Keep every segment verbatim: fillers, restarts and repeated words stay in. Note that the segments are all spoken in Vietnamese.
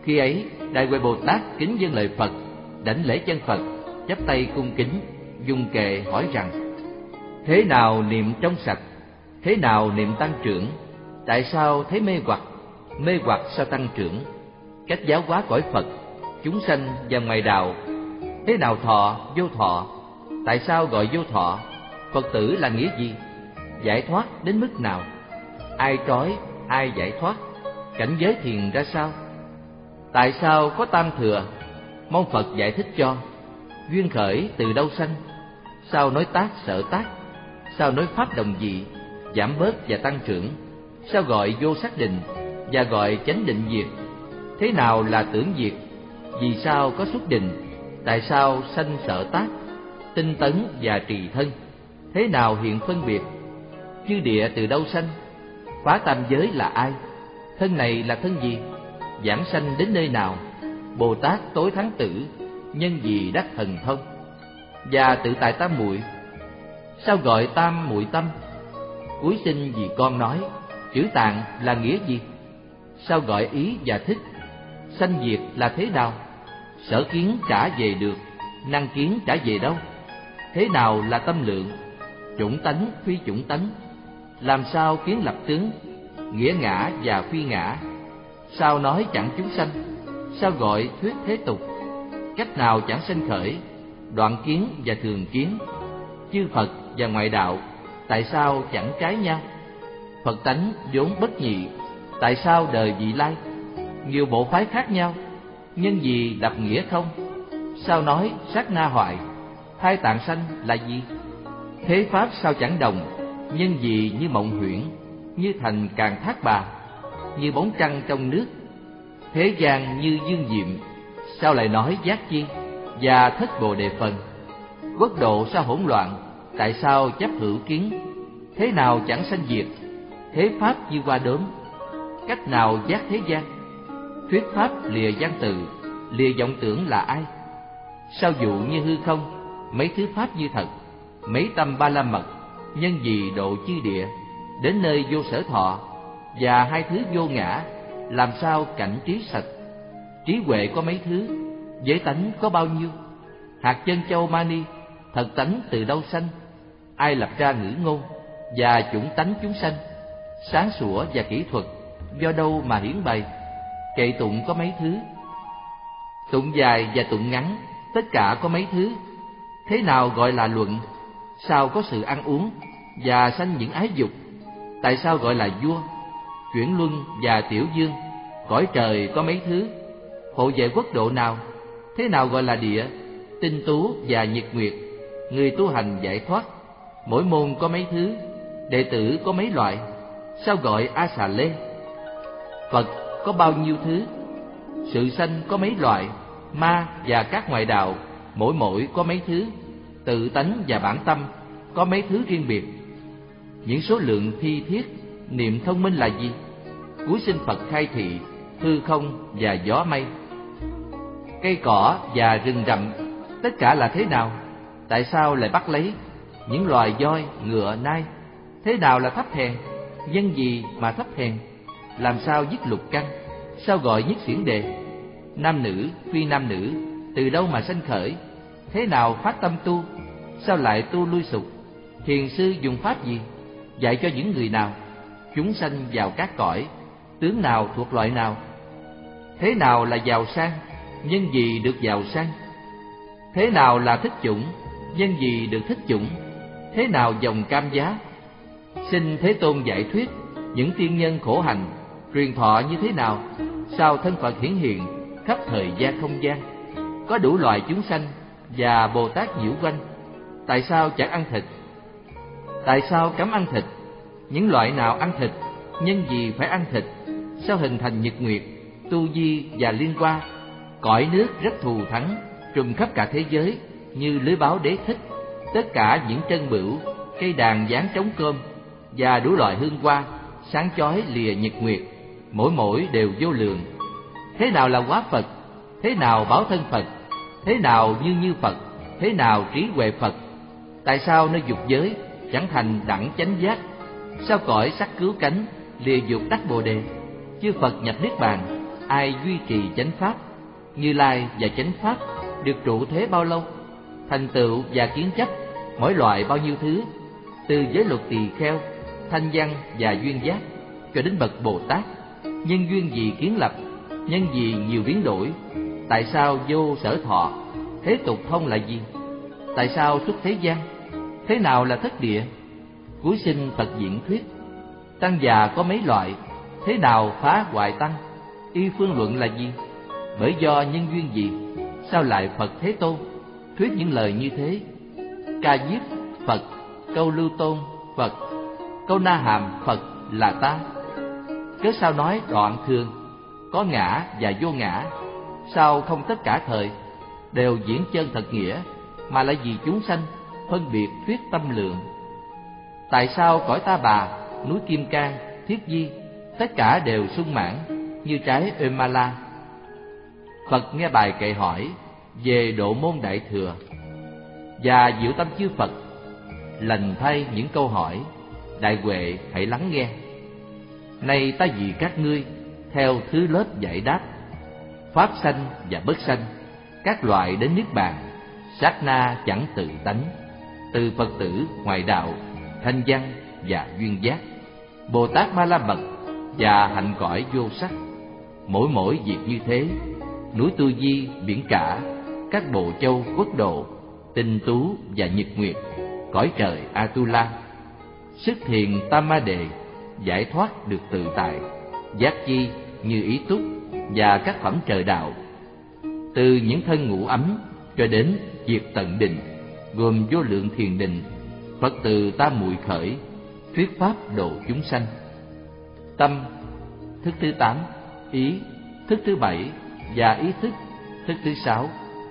Khi ấy, Đại Huệ Bồ Tát kính dâng lời Phật, đảnh lễ chân Phật, chắp tay cung kính, dung kệ hỏi rằng: thế nào niệm trong sạch? Thế nào niệm tăng trưởng? Tại sao thấy mê hoặc? Mê hoặc sao tăng trưởng? Cách giáo hóa cõi Phật, chúng sanh và ngoài đạo. Thế nào thọ, vô thọ? Tại sao gọi vô thọ? Phật tử là nghĩa gì? Giải thoát đến mức nào? Ai trói, ai giải thoát? Cảnh giới thiền ra sao? Tại sao có tam thừa? Mong Phật giải thích cho. Duyên khởi từ đâu sanh? Sao nói tác sở tác? Sao nói pháp đồng dị, giảm bớt và tăng trưởng? Sao gọi vô xác định và gọi chánh định diệt? Thế nào là tưởng diệt? Vì sao có xuất định? Tại sao sanh sở tác, tinh tấn và trì thân? Thế nào hiện phân biệt? Chư địa từ đâu sanh? Phá tam giới là ai? Thân này là thân gì? Giảng sanh đến nơi nào? Bồ Tát tối thắng tử, nhân gì đắc thần thông? Và tự tại tam muội, sao gọi tam muội tâm? Cuối sinh vì con nói, chữ tạng là nghĩa gì? Sao gọi ý và thích? Sanh diệt là thế nào? Sở kiến trả về được, năng kiến trả về đâu? Thế nào là tâm lượng? Chủng tánh phi chủng tánh. Làm sao kiến lập tướng? Nghĩa ngã và phi ngã. Sao nói chẳng chúng sanh? Sao gọi thuyết thế tục? Cách nào chẳng sanh khởi? Đoạn kiến và thường kiến. Chư Phật và ngoại đạo, tại sao chẳng trái nhau? Phật tánh vốn bất nhị, tại sao đời vị lai? Nhiều bộ phái khác nhau, nhân gì đập nghĩa không? Sao nói sát na hoại? Thai tạng sanh là gì? Thế pháp sao chẳng đồng? Nhân gì như mộng huyễn, như thành càng thác bà, như bóng trăng trong nước. Thế gian như dương diệm, sao lại nói giác chi và thất bồ đề phần? Quốc độ sao hỗn loạn? Tại sao chấp hữu kiến? Thế nào chẳng sanh diệt? Thế pháp như hoa đốm. Cách nào giác thế gian? Thuyết pháp lìa văn từ, lìa vọng tưởng là ai? Sao dụ như hư không? Mấy thứ pháp như thật. Mấy tâm ba la mật, nhân gì độ chư địa, đến nơi vô sở thọ. Và hai thứ vô ngã, làm sao cảnh trí sạch? Trí huệ có mấy thứ? Giới tánh có bao nhiêu? Hạt chân châu mani, thật tánh từ đâu sanh? Ai lập ra ngữ ngôn và chủng tánh chúng sanh? Sáng sủa và kỹ thuật, do đâu mà hiển bày? Kệ tụng có mấy thứ? Tụng dài và tụng ngắn, tất cả có mấy thứ? Thế nào gọi là luận? Sao có sự ăn uống và sanh những ái dục? Tại sao gọi là vua? Chuyển luân và tiểu dương, cõi trời có mấy thứ? Hộ vệ quốc độ nào? Thế nào gọi là địa? Tinh tú và nhật nguyệt, người tu hành giải thoát. Mỗi môn có mấy thứ? Đệ tử có mấy loại? Sao gọi A Xà Lê? Phật có bao nhiêu thứ? Sự sanh có mấy loại? Ma và các ngoại đạo, mỗi mỗi có mấy thứ? Tự tánh và bản tâm có mấy thứ riêng biệt? Những số lượng thi thiết, niệm thông minh là gì? Cuối sinh Phật khai thị, hư không và gió mây. Cây cỏ và rừng rậm, tất cả là thế nào? Tại sao lại bắt lấy? Những loài voi, ngựa, nai, thế nào là thấp hèn? Nhân gì mà thấp hèn? Làm sao dứt lục căn? Sao gọi nhất xiển đề? Nam nữ, phi nam nữ, từ đâu mà sanh khởi? Thế nào phát tâm tu? Sao lại tu lui sụp? Thiền sư dùng pháp gì? Dạy cho những người nào? Chúng sanh vào các cõi, tướng nào thuộc loại nào? Thế nào là giàu sang? Nhân gì được giàu sang? Thế nào là thích chủng? Nhân gì được thích chủng? Thế nào dòng cam giá? Xin Thế Tôn giải thuyết những tiên nhân khổ hành, truyền thọ như thế nào? Sao thân Phật hiển hiện khắp thời gian không gian? Có đủ loại chúng sanh và Bồ Tát nhiễu quanh. Tại sao chẳng ăn thịt? Tại sao cấm ăn thịt? Những loại nào ăn thịt? Nhân gì phải ăn thịt? Sao hình thành nhật nguyệt, tu di và liên hoa? Cõi nước rất thù thắng, trùm khắp cả thế giới như lưới báo đế thích. Tất cả những trân bửu, cây đàn dán trống cơm và đủ loại hương hoa sáng chói lìa nhật nguyệt, mỗi mỗi đều vô lượng. Thế nào là hóa Phật? Thế nào báo thân Phật? Thế nào như như Phật? Thế nào trí huệ Phật? Tại sao nơi dục giới chẳng thành đẳng chánh giác? Sao cõi sắc cứu cánh lìa dục đắc bồ đề? Chư Phật nhập niết bàn, ai duy trì chánh pháp? Như Lai và chánh pháp được trụ thế bao lâu? Thành tựu và kiến chấp mỗi loại bao nhiêu thứ, từ giới luật tỳ kheo, thanh văn và duyên giác cho đến bậc Bồ Tát. Nhân duyên gì kiến lập, nhân gì nhiều biến đổi? Tại sao vô sở thọ? Thế tục thông là gì? Tại sao xuất thế gian? Thế nào là thất địa? Cuối sinh Phật diễn thuyết. Tăng già có mấy loại? Thế nào phá hoại tăng? Y phương luận là gì? Bởi do nhân duyên gì? Sao lại Phật Thế Tôn thuyết những lời như thế? Ca diếp Phật, câu lưu tôn Phật, câu na hàm Phật là ta. Cớ sao nói đoạn thường, có ngã và vô ngã? Sao không tất cả thời đều diễn chân thật nghĩa, mà lại vì chúng sanh phân biệt thuyết tâm lượng? Tại sao cõi Ta Bà, núi Kim Cang, Thiết Di tất cả đều sung mãn như trái Ê-ma-la? Phật nghe bài kệ hỏi về độ môn đại thừa, và diệu tâm chư Phật lành thay những câu hỏi. Đại huệ hãy lắng nghe. Nay ta vì các ngươi theo thứ lớp giải đáp, pháp sanh và bất sanh, các loại đến niết bàn, sát na chẳng tự tánh, từ Phật tử ngoại đạo, thanh văn và duyên giác, Bồ Tát Ma La Mật và hạnh cõi vô sắc. Mỗi mỗi việc như thế, núi Tu Di, biển cả, các bộ châu quốc độ, tinh tú và nhật nguyệt, cõi trời Atula, sức thiền Tam Ma Đề, giải thoát được tự tại, giác chi như ý túc và các phẩm trời đạo, từ những thân ngủ ấm cho đến diệt tận định, gồm vô lượng thiền định, Phật từ tam muội khởi, thuyết pháp độ chúng sanh. Tâm, thức thứ tám, ý, thức thứ bảy và ý thức, thức thứ sáu.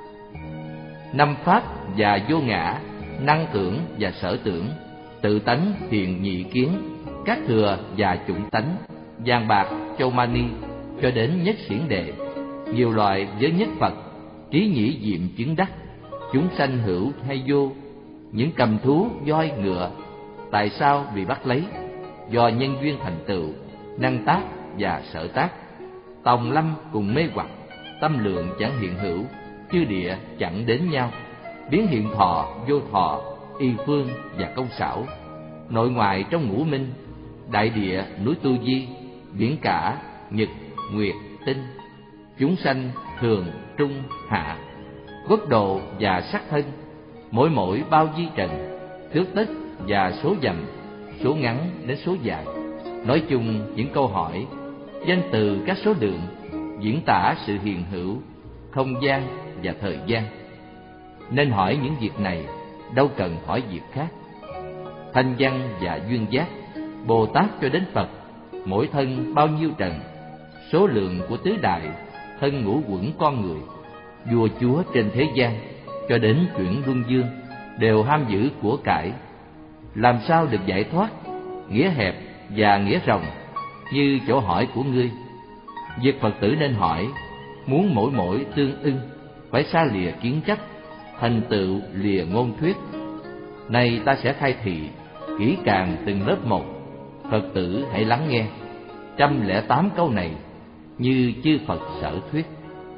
Năm pháp và vô ngã, năng tưởng và sở tưởng, tự tánh thiền nhị kiến, các thừa và chủng tánh, vàng bạc, châu mani cho đến nhất xiển đệ, nhiều loại giới nhất Phật, trí nhĩ diệm chứng đắc, chúng sanh hữu hay vô, những cầm thú voi ngựa, tại sao bị bắt lấy? Do nhân duyên thành tựu, năng tác và sở tác. Tòng lâm cùng mê hoặc, tâm lượng chẳng hiện hữu, chư địa chẳng đến nhau, biến hiện thọ, vô thọ, y phương và công xảo. Nội ngoại trong ngũ minh, đại địa, núi Tu Di, biển cả, nhật, nguyệt, tinh, chúng sanh thường, trung, hạ, quốc độ và sắc thân, mỗi mỗi bao di trần, thước tích và số dặm, số ngắn đến số dài. Nói chung những câu hỏi, danh từ các số lượng, diễn tả sự hiện hữu, không gian và thời gian. Nên hỏi những việc này, đâu cần hỏi việc khác. Thanh văn và duyên giác, Bồ Tát cho đến Phật, mỗi thân bao nhiêu trần, số lượng của tứ đại, thân ngũ quẩn con người, vua chúa trên thế gian, cho đến chuyển luân dương, đều ham giữ của cải. Làm sao được giải thoát? Nghĩa hẹp và nghĩa rộng, như chỗ hỏi của ngươi. Việc Phật tử nên hỏi, muốn mỗi mỗi tương ưng, phải xa lìa kiến chấp, thành tựu lìa ngôn thuyết. Nay ta sẽ khai thị kỹ càng từng lớp một, Phật tử hãy lắng nghe. Trăm lẻ tám câu này như chư Phật sở thuyết.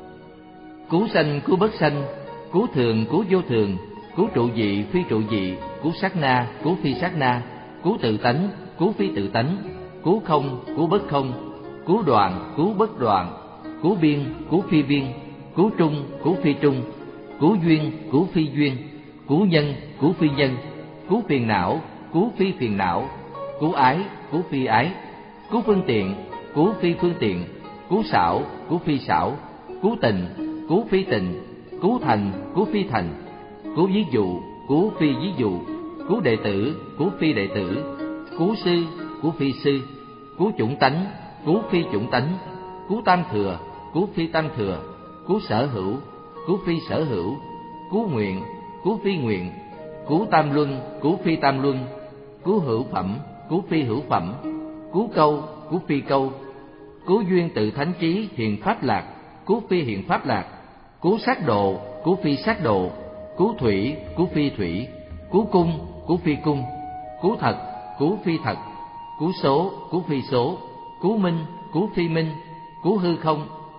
Cứu sanh cứu bất sanh, cứu thường cứu vô thường, cứu trụ dị phi trụ dị, cứu sát na cứu phi sát na, cứu tự tánh cứu phi tự tánh, cứu không cứu bất không, cứu đoạn cứu bất đoạn, cứu biên cứu phi biên, cứu trung cứu phi trung, cứu duyên cứu phi duyên, cứu nhân cứu phi nhân, cứu phiền não cứu phi phiền não, cứu ái cứu phi ái, cứu phương tiện cứu phi phương tiện, cứu xảo cứu phi xảo, cứu tình cứu phi tình, cứu thành cứu phi thành, cứu ví dụ cứu phi ví dụ, cứu đệ tử cứu phi đệ tử, cứu sư cứu phi sư, cứu chủng tánh cứu phi chủng tánh, cứu tam thừa cứu phi tam thừa, cứu sở hữu cứu phi sở hữu, cứu nguyện cứu phi nguyện, cứu tam luân cứu phi tam luân, cứu hữu phẩm cứu phi hữu phẩm, cứu câu cứu phi câu, cứu duyên tự thánh trí hiện pháp lạc cứu phi hiện pháp lạc, cứu sát độ cứu phi sát độ, cứu thủy cứu phi thủy, cứu cung cứu phi cung, cứu thật cứu phi thật, cứu số cứu phi số, cứu minh cứu phi minh, cứu hư không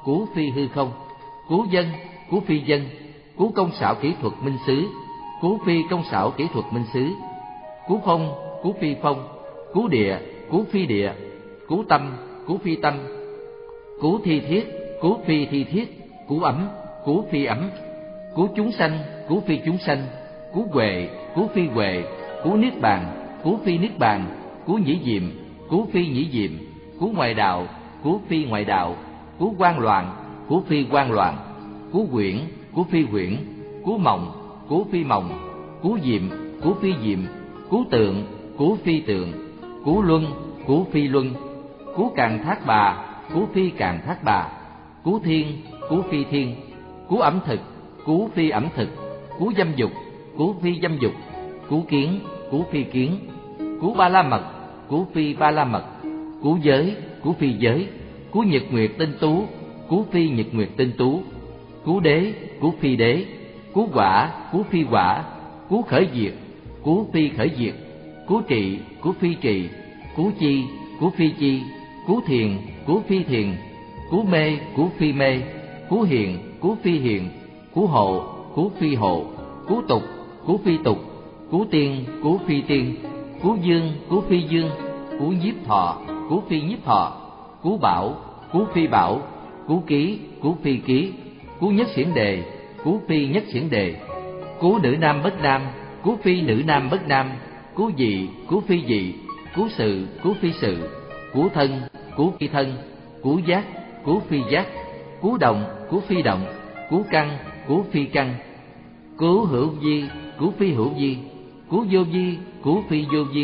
Cú phi hư không. Cú dân, cú phi dân. Cú công xảo kỹ thuật minh xứ, cú phi công xảo kỹ thuật minh xứ. Cú phong, cú phi phong. Cú địa, cú phi địa. Cú tâm, cú phi tâm. Cú thi thiết, cú phi thi thiết. Cú ấm, cú phi ấm. Cú chúng sanh, cú phi chúng sanh. Cú huệ, cú phi huệ. Cú niết bàn, cú phi niết bàn. Cú nhĩ diệm, cú phi nhĩ diệm. Cú ngoại đạo, cú phi ngoại đạo. Cú quan loạn, cú phi quan loạn. Cú quyển, cú phi quyển. Cú mộng, cú phi mộng. Cú diệm, cú phi diệm. Cú tượng, cú phi tượng. Cú luân, cú phi luân. Cú càn thác bà, cú phi càn thác bà. Cú thiên, cú phi thiên. Cú ẩm thực, cú phi ẩm thực. Cú dâm dục, cú phi dâm dục. Cú kiến, cú phi kiến. Cú ba la mật, cú phi ba la mật. Cú giới, cú phi giới. Cú nhật nguyệt tinh tú, cú phi nhật nguyệt tinh tú. Cú đế, cú phi đế. Cú quả, cú phi quả. Cú khởi diệt, cú phi khởi diệt. Cú trị, cú phi trị. Cú chi, cú phi chi. Cú thiền, cú phi thiền. Cú mê, cú phi mê. Cú hiền, cú phi hiền. Cú hộ, cú phi hộ. Cú tục, cú phi tục. Cú tiên, cú phi tiên. Cú dương, cú phi dương. Cú nhiếp thọ, cú phi nhiếp thọ. Cú bảo, cú phi bảo. Cú ký, cú phi ký. Cú nhất xiển đề, cú phi nhất xiển đề. Cú nữ nam bất nam, cú phi nữ nam bất nam. Cú dị, cú phi dị. Cú sự, cú phi sự. Cú thân, cú phi thân. Cú giác, cú phi giác. Cú động, cú phi động. Cú căn, cú phi căn. Cú hữu vi, cú phi hữu vi. Cú vô vi, cú phi vô vi.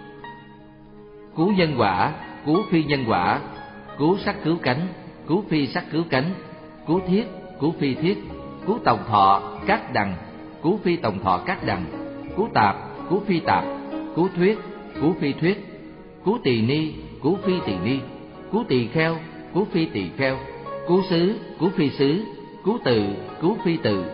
Cú nhân quả, cú phi nhân quả. Cú sắc cứu cánh, cú phi sắc cứu cánh. Cú thiết, cú phi thiết. Cú tòng thọ, cát đằng, cú phi tòng thọ cát đằng. Cú tạp, cú phi tạp. Cú thuyết, cú phi thuyết. Cú tỳ ni, cú phi tỳ ni. Cú tỳ kheo, cú phi tỳ kheo. Cú xứ, cú phi xứ. Cú từ, cú phi từ.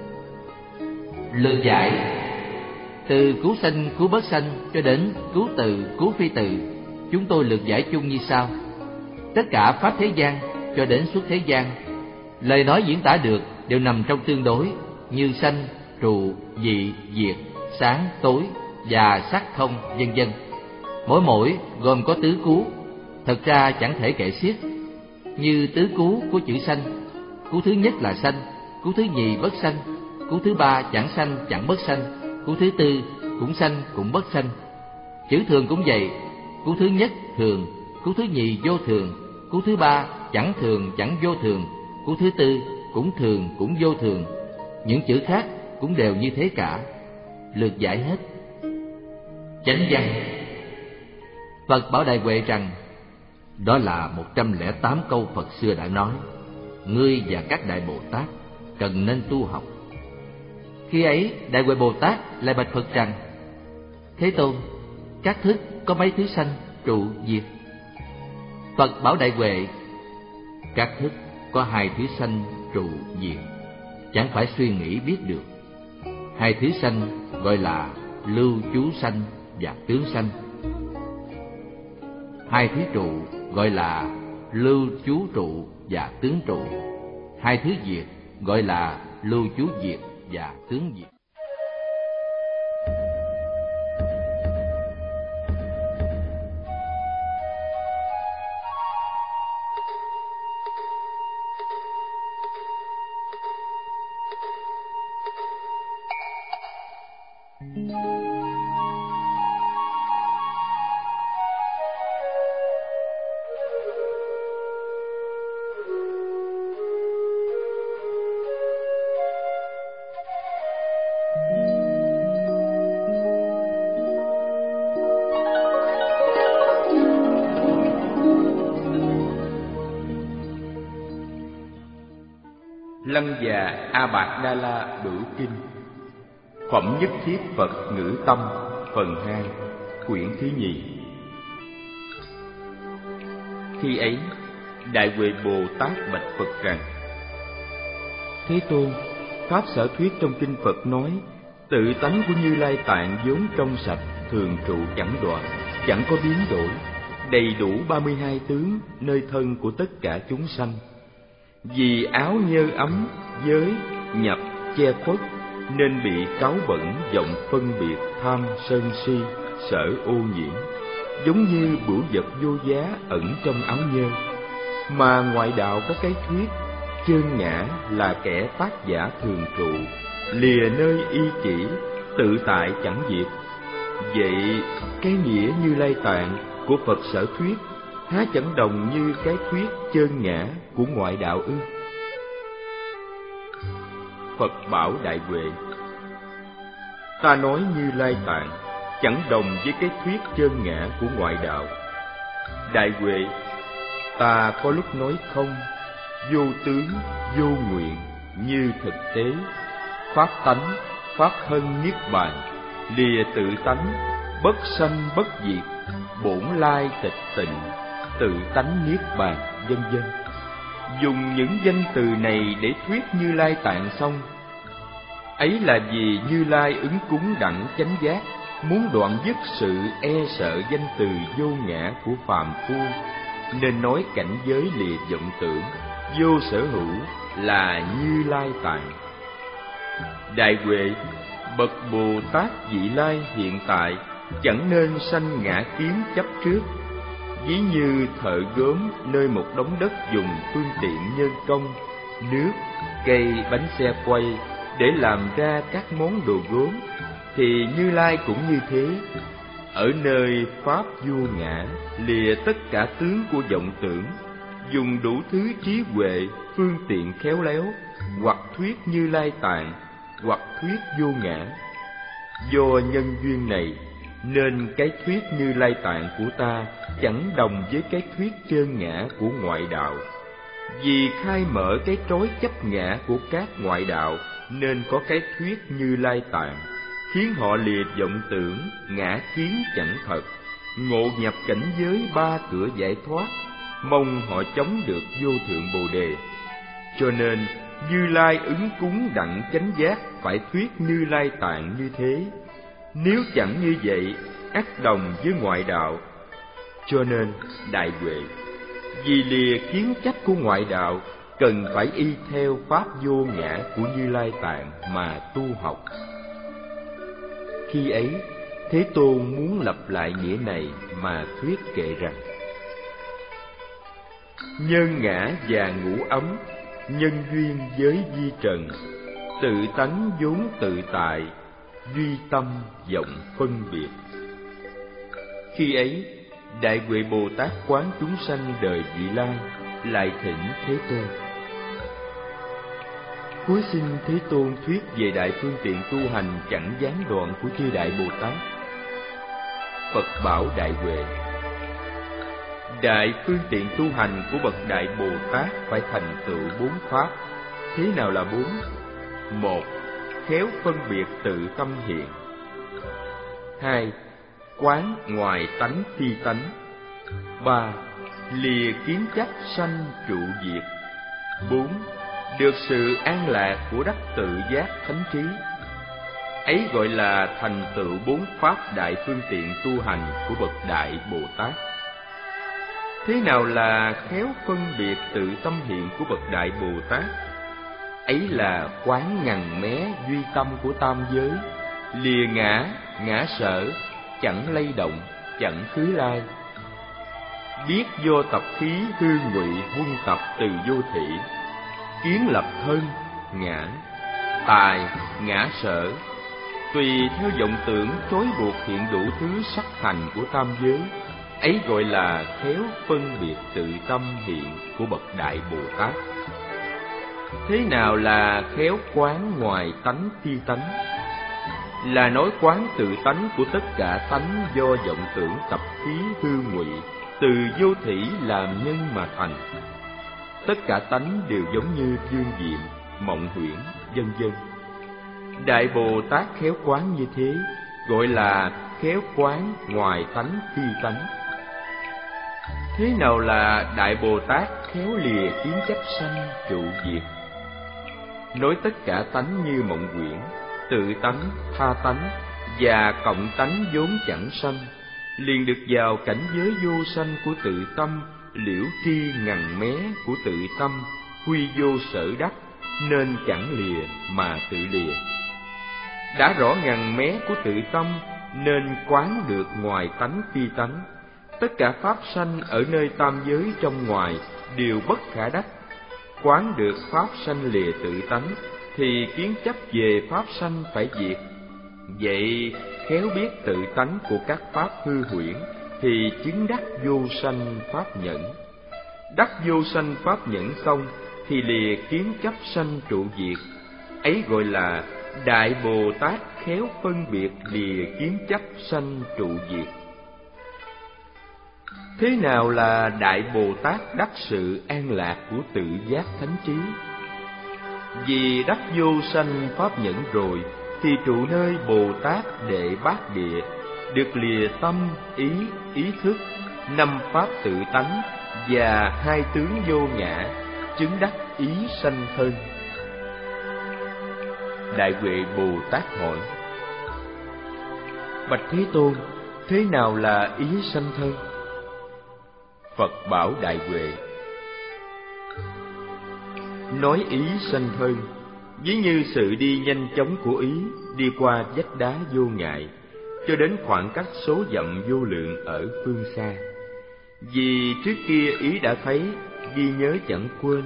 Lược giải. Từ cứu sanh, cứu bất sanh cho đến cứu từ, cứu phi từ, chúng tôi lược giải chung như sau. Tất cả pháp thế gian cho đến suốt thế gian, lời nói diễn tả được đều nằm trong tương đối, như sanh, trụ, dị, diệt, sáng, tối, già, sắc, không, vân vân. Mỗi mỗi gồm có tứ cú, thật ra chẳng thể kể xiết. Như tứ cú của chữ sanh, cú thứ nhất là sanh, cú thứ nhì bất sanh, cú thứ ba chẳng sanh chẳng bất sanh, cú thứ tư cũng sanh cũng bất sanh. Chữ thường cũng vậy, cú thứ nhất thường, cú thứ nhì vô thường, cú thứ ba chẳng thường chẳng vô thường, cú thứ tư cũng thường cũng vô thường. Những chữ khác cũng đều như thế cả. Lược giải hết. Chánh văn. Phật bảo Đại Huệ rằng, đó là một trăm lẻ tám câu Phật xưa đã nói, ngươi và các Đại Bồ Tát cần nên tu học. Khi ấy Đại Huệ Bồ Tát lại bạch Phật rằng, Thế Tôn, các thức có mấy thứ sanh, trụ, diệt? Phật bảo Đại Huệ, các thức có hai thứ sanh, trụ, diệt, chẳng phải suy nghĩ biết được. Hai thứ sanh gọi là lưu trú sanh và tướng sanh. Hai thứ trụ gọi là lưu trú trụ và tướng trụ. Hai thứ diệt gọi là lưu trú diệt và tướng diệt. Lăng Già A Bạc Đa La Bửu Kinh. Phẩm Nhất Thiết Phật Ngữ Tâm. Phần hai. Quyển thứ nhì. Khi ấy Đại Huệ Bồ Tát bạch Phật rằng, Thế Tôn, pháp sở thuyết trong kinh Phật nói, tự tánh của Như Lai Tạng vốn trong sạch, thường trụ chẳng đoạn, chẳng có biến đổi, đầy đủ ba mươi hai tướng nơi thân của tất cả chúng sanh. Vì áo nhơ ấm, giới, nhập, che khuất, nên bị cáu bẩn, vọng phân biệt, tham, sân si, sở ô nhiễm, giống như bửu vật vô giá ẩn trong áo nhơ. Mà ngoại đạo có cái thuyết chơn ngã là kẻ tác giả thường trụ, lìa nơi y chỉ, tự tại chẳng diệt. Vậy cái nghĩa Như Lai Tạng của Phật sở thuyết há chẳng đồng như cái thuyết chơn ngã của ngoại đạo ư? Phật bảo Đại Huệ: ta nói Như Lai Tạng chẳng đồng với cái thuyết chơn ngã của ngoại đạo. Đại Huệ, ta có lúc nói không, vô tướng, vô nguyện, như thực tế, pháp tánh, pháp thân niết bàn, lìa tự tánh, bất sanh bất diệt, bổn lai tịch tịnh, tự tánh niết bàn, vân vân. Dùng những danh từ này để thuyết Như Lai Tạng xong, ấy là vì Như Lai ứng cúng đặng chánh giác, muốn đoạn dứt sự e sợ danh từ vô ngã của phàm phu, nên nói cảnh giới lìa vọng tưởng, vô sở hữu là Như Lai Tạng. Đại Huệ, bậc Bồ Tát vị lai hiện tại chẳng nên sanh ngã kiến chấp trước. Ví như thợ gốm nơi một đống đất dùng phương tiện nhân công, nước, cây, bánh xe quay để làm ra các món đồ gốm, thì Như Lai cũng như thế. Ở nơi pháp vô ngã, lìa tất cả tướng của vọng tưởng, dùng đủ thứ trí huệ, phương tiện khéo léo, hoặc thuyết Như Lai Tạng, hoặc thuyết vô ngã. Do nhân duyên này, nên cái thuyết Như Lai Tạng của ta chẳng đồng với cái thuyết chơn ngã của ngoại đạo. Vì khai mở cái trói chấp ngã của các ngoại đạo, nên có cái thuyết Như Lai Tạng, khiến họ lìa vọng tưởng, ngã kiến chẳng thật, ngộ nhập cảnh giới ba cửa giải thoát, mong họ chống được vô thượng Bồ Đề. Cho nên Như Lai ứng cúng đặng chánh giác phải thuyết Như Lai Tạng như thế. Nếu chẳng như vậy, ắt đồng với ngoại đạo. Cho nên Đại Huệ, vì lìa kiến chấp của ngoại đạo, cần phải y theo pháp vô ngã của Như Lai Tạng mà tu học. Khi ấy, Thế Tôn muốn lặp lại nghĩa này mà thuyết kệ rằng: nhân ngã và ngũ ấm, nhân duyên giới vi trần, tự tánh vốn tự tại, duy tâm vọng phân biệt. Khi ấy, Đại Huệ Bồ Tát quán chúng sanh đời vị lai, lại thỉnh Thế Tôn: cuối xin Thế Tôn thuyết về đại phương tiện tu hành chẳng gián đoạn của chư Đại Bồ Tát. Phật bảo Đại Huệ: đại phương tiện tu hành của bậc Đại Bồ Tát phải thành tựu bốn pháp. Thế nào là bốn? Một, khéo phân biệt tự tâm hiện. Hai, quán ngoài tánh phi tánh. Ba, lìa kiến chấp sanh trụ diệt. Bốn, được sự an lạc của đắc tự giác thánh trí. Ấy gọi là thành tựu bốn pháp đại phương tiện tu hành của bậc Đại Bồ Tát. Thế nào là khéo phân biệt tự tâm hiện của bậc Đại Bồ Tát? Ấy là quán ngằn mé duy tâm của tam giới, lìa ngã, ngã sở, chẳng lay động, chẳng khứ lai. Biết do tập khí hư ngụy huân tập từ vô thị, kiến lập thân, ngã, tài, ngã sở, tùy theo vọng tưởng trói buộc hiện đủ thứ sắc thành của tam giới. Ấy gọi là khéo phân biệt tự tâm hiện của bậc Đại Bồ Tát. Thế nào là khéo quán ngoài tánh phi tánh? Là nói quán tự tánh của tất cả tánh do vọng tưởng tập khí hư ngụy từ vô thủy làm nhân mà thành. Tất cả tánh đều giống như dương diệm, mộng huyễn, vân vân. Đại Bồ Tát khéo quán như thế, gọi là khéo quán ngoài tánh phi tánh. Thế nào là Đại Bồ Tát khéo lìa kiến chấp sanh trụ diệt? Nói tất cả tánh như mộng huyễn, tự tánh, tha tánh và cộng tánh vốn chẳng sanh, liền được vào cảnh giới vô sanh của tự tâm, liễu tri ngằn mé của tự tâm, huy vô sở đắc, nên chẳng lìa mà tự lìa. Đã rõ ngần mé của tự tâm, nên quán được ngoài tánh phi tánh. Tất cả pháp sanh ở nơi tam giới trong ngoài đều bất khả đắc. Quán được pháp sanh lìa tự tánh, thì kiến chấp về pháp sanh phải diệt. Vậy khéo biết tự tánh của các pháp hư huyễn, thì chứng đắc vô sanh pháp nhẫn. Đắc vô sanh pháp nhẫn xong, thì lìa kiến chấp sanh trụ diệt. Ấy gọi là Đại Bồ Tát khéo phân biệt lìa kiến chấp sanh trụ diệt. Thế nào là Đại Bồ Tát đắc sự an lạc của tự giác thánh trí? Vì đắc vô sanh pháp nhẫn rồi, thì trụ nơi Bồ Tát Đệ Bát Địa, được lìa tâm, ý, ý thức, năm pháp tự tánh và hai tướng vô ngã, chứng đắc ý sanh thân. Đại Huệ Bồ Tát hỏi: Bạch Thế Tôn, thế nào là ý sanh thân? Phật bảo Đại Huệ: Nói ý sanh thân, ví như sự đi nhanh chóng của ý, đi qua vách đá vô ngại, cho đến khoảng cách số dặm vô lượng ở phương xa. Vì trước kia ý đã thấy, ghi nhớ chẳng quên,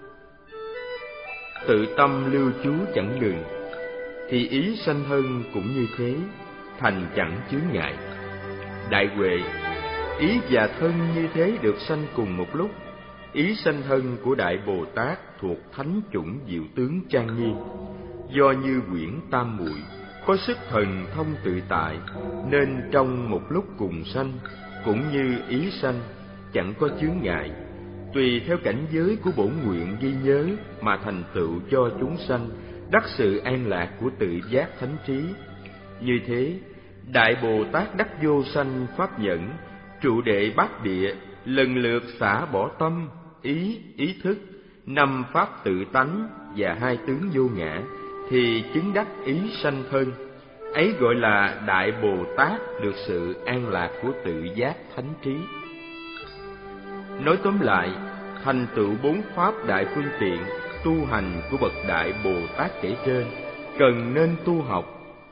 tự tâm lưu trú chẳng ngừng, thì ý sanh thân cũng như thế, thành chẳng chướng ngại. Đại Huệ, ý và thân như thế được sanh cùng một lúc. Ý sanh thân của Đại Bồ Tát thuộc thánh chủng diệu tướng trang nghiêm, do như quyển tam muội, có sức thần thông tự tại, nên trong một lúc cùng sanh, cũng như ý sanh, chẳng có chướng ngại. Tùy theo cảnh giới của bổn nguyện ghi nhớ mà thành tựu cho chúng sanh đắc sự an lạc của tự giác thánh trí. Như thế, Đại Bồ Tát đắc vô sanh pháp nhẫn, trụ Đệ Bát Địa, lần lượt xả bỏ tâm, ý, ý thức, năm pháp tự tánh và hai tướng vô ngã, thì chứng đắc ý sanh thân. Ấy gọi là Đại Bồ Tát được sự an lạc của tự giác thánh trí. Nói tóm lại, thành tựu bốn pháp đại phương tiện tu hành của bậc Đại Bồ Tát kể trên, cần nên tu học.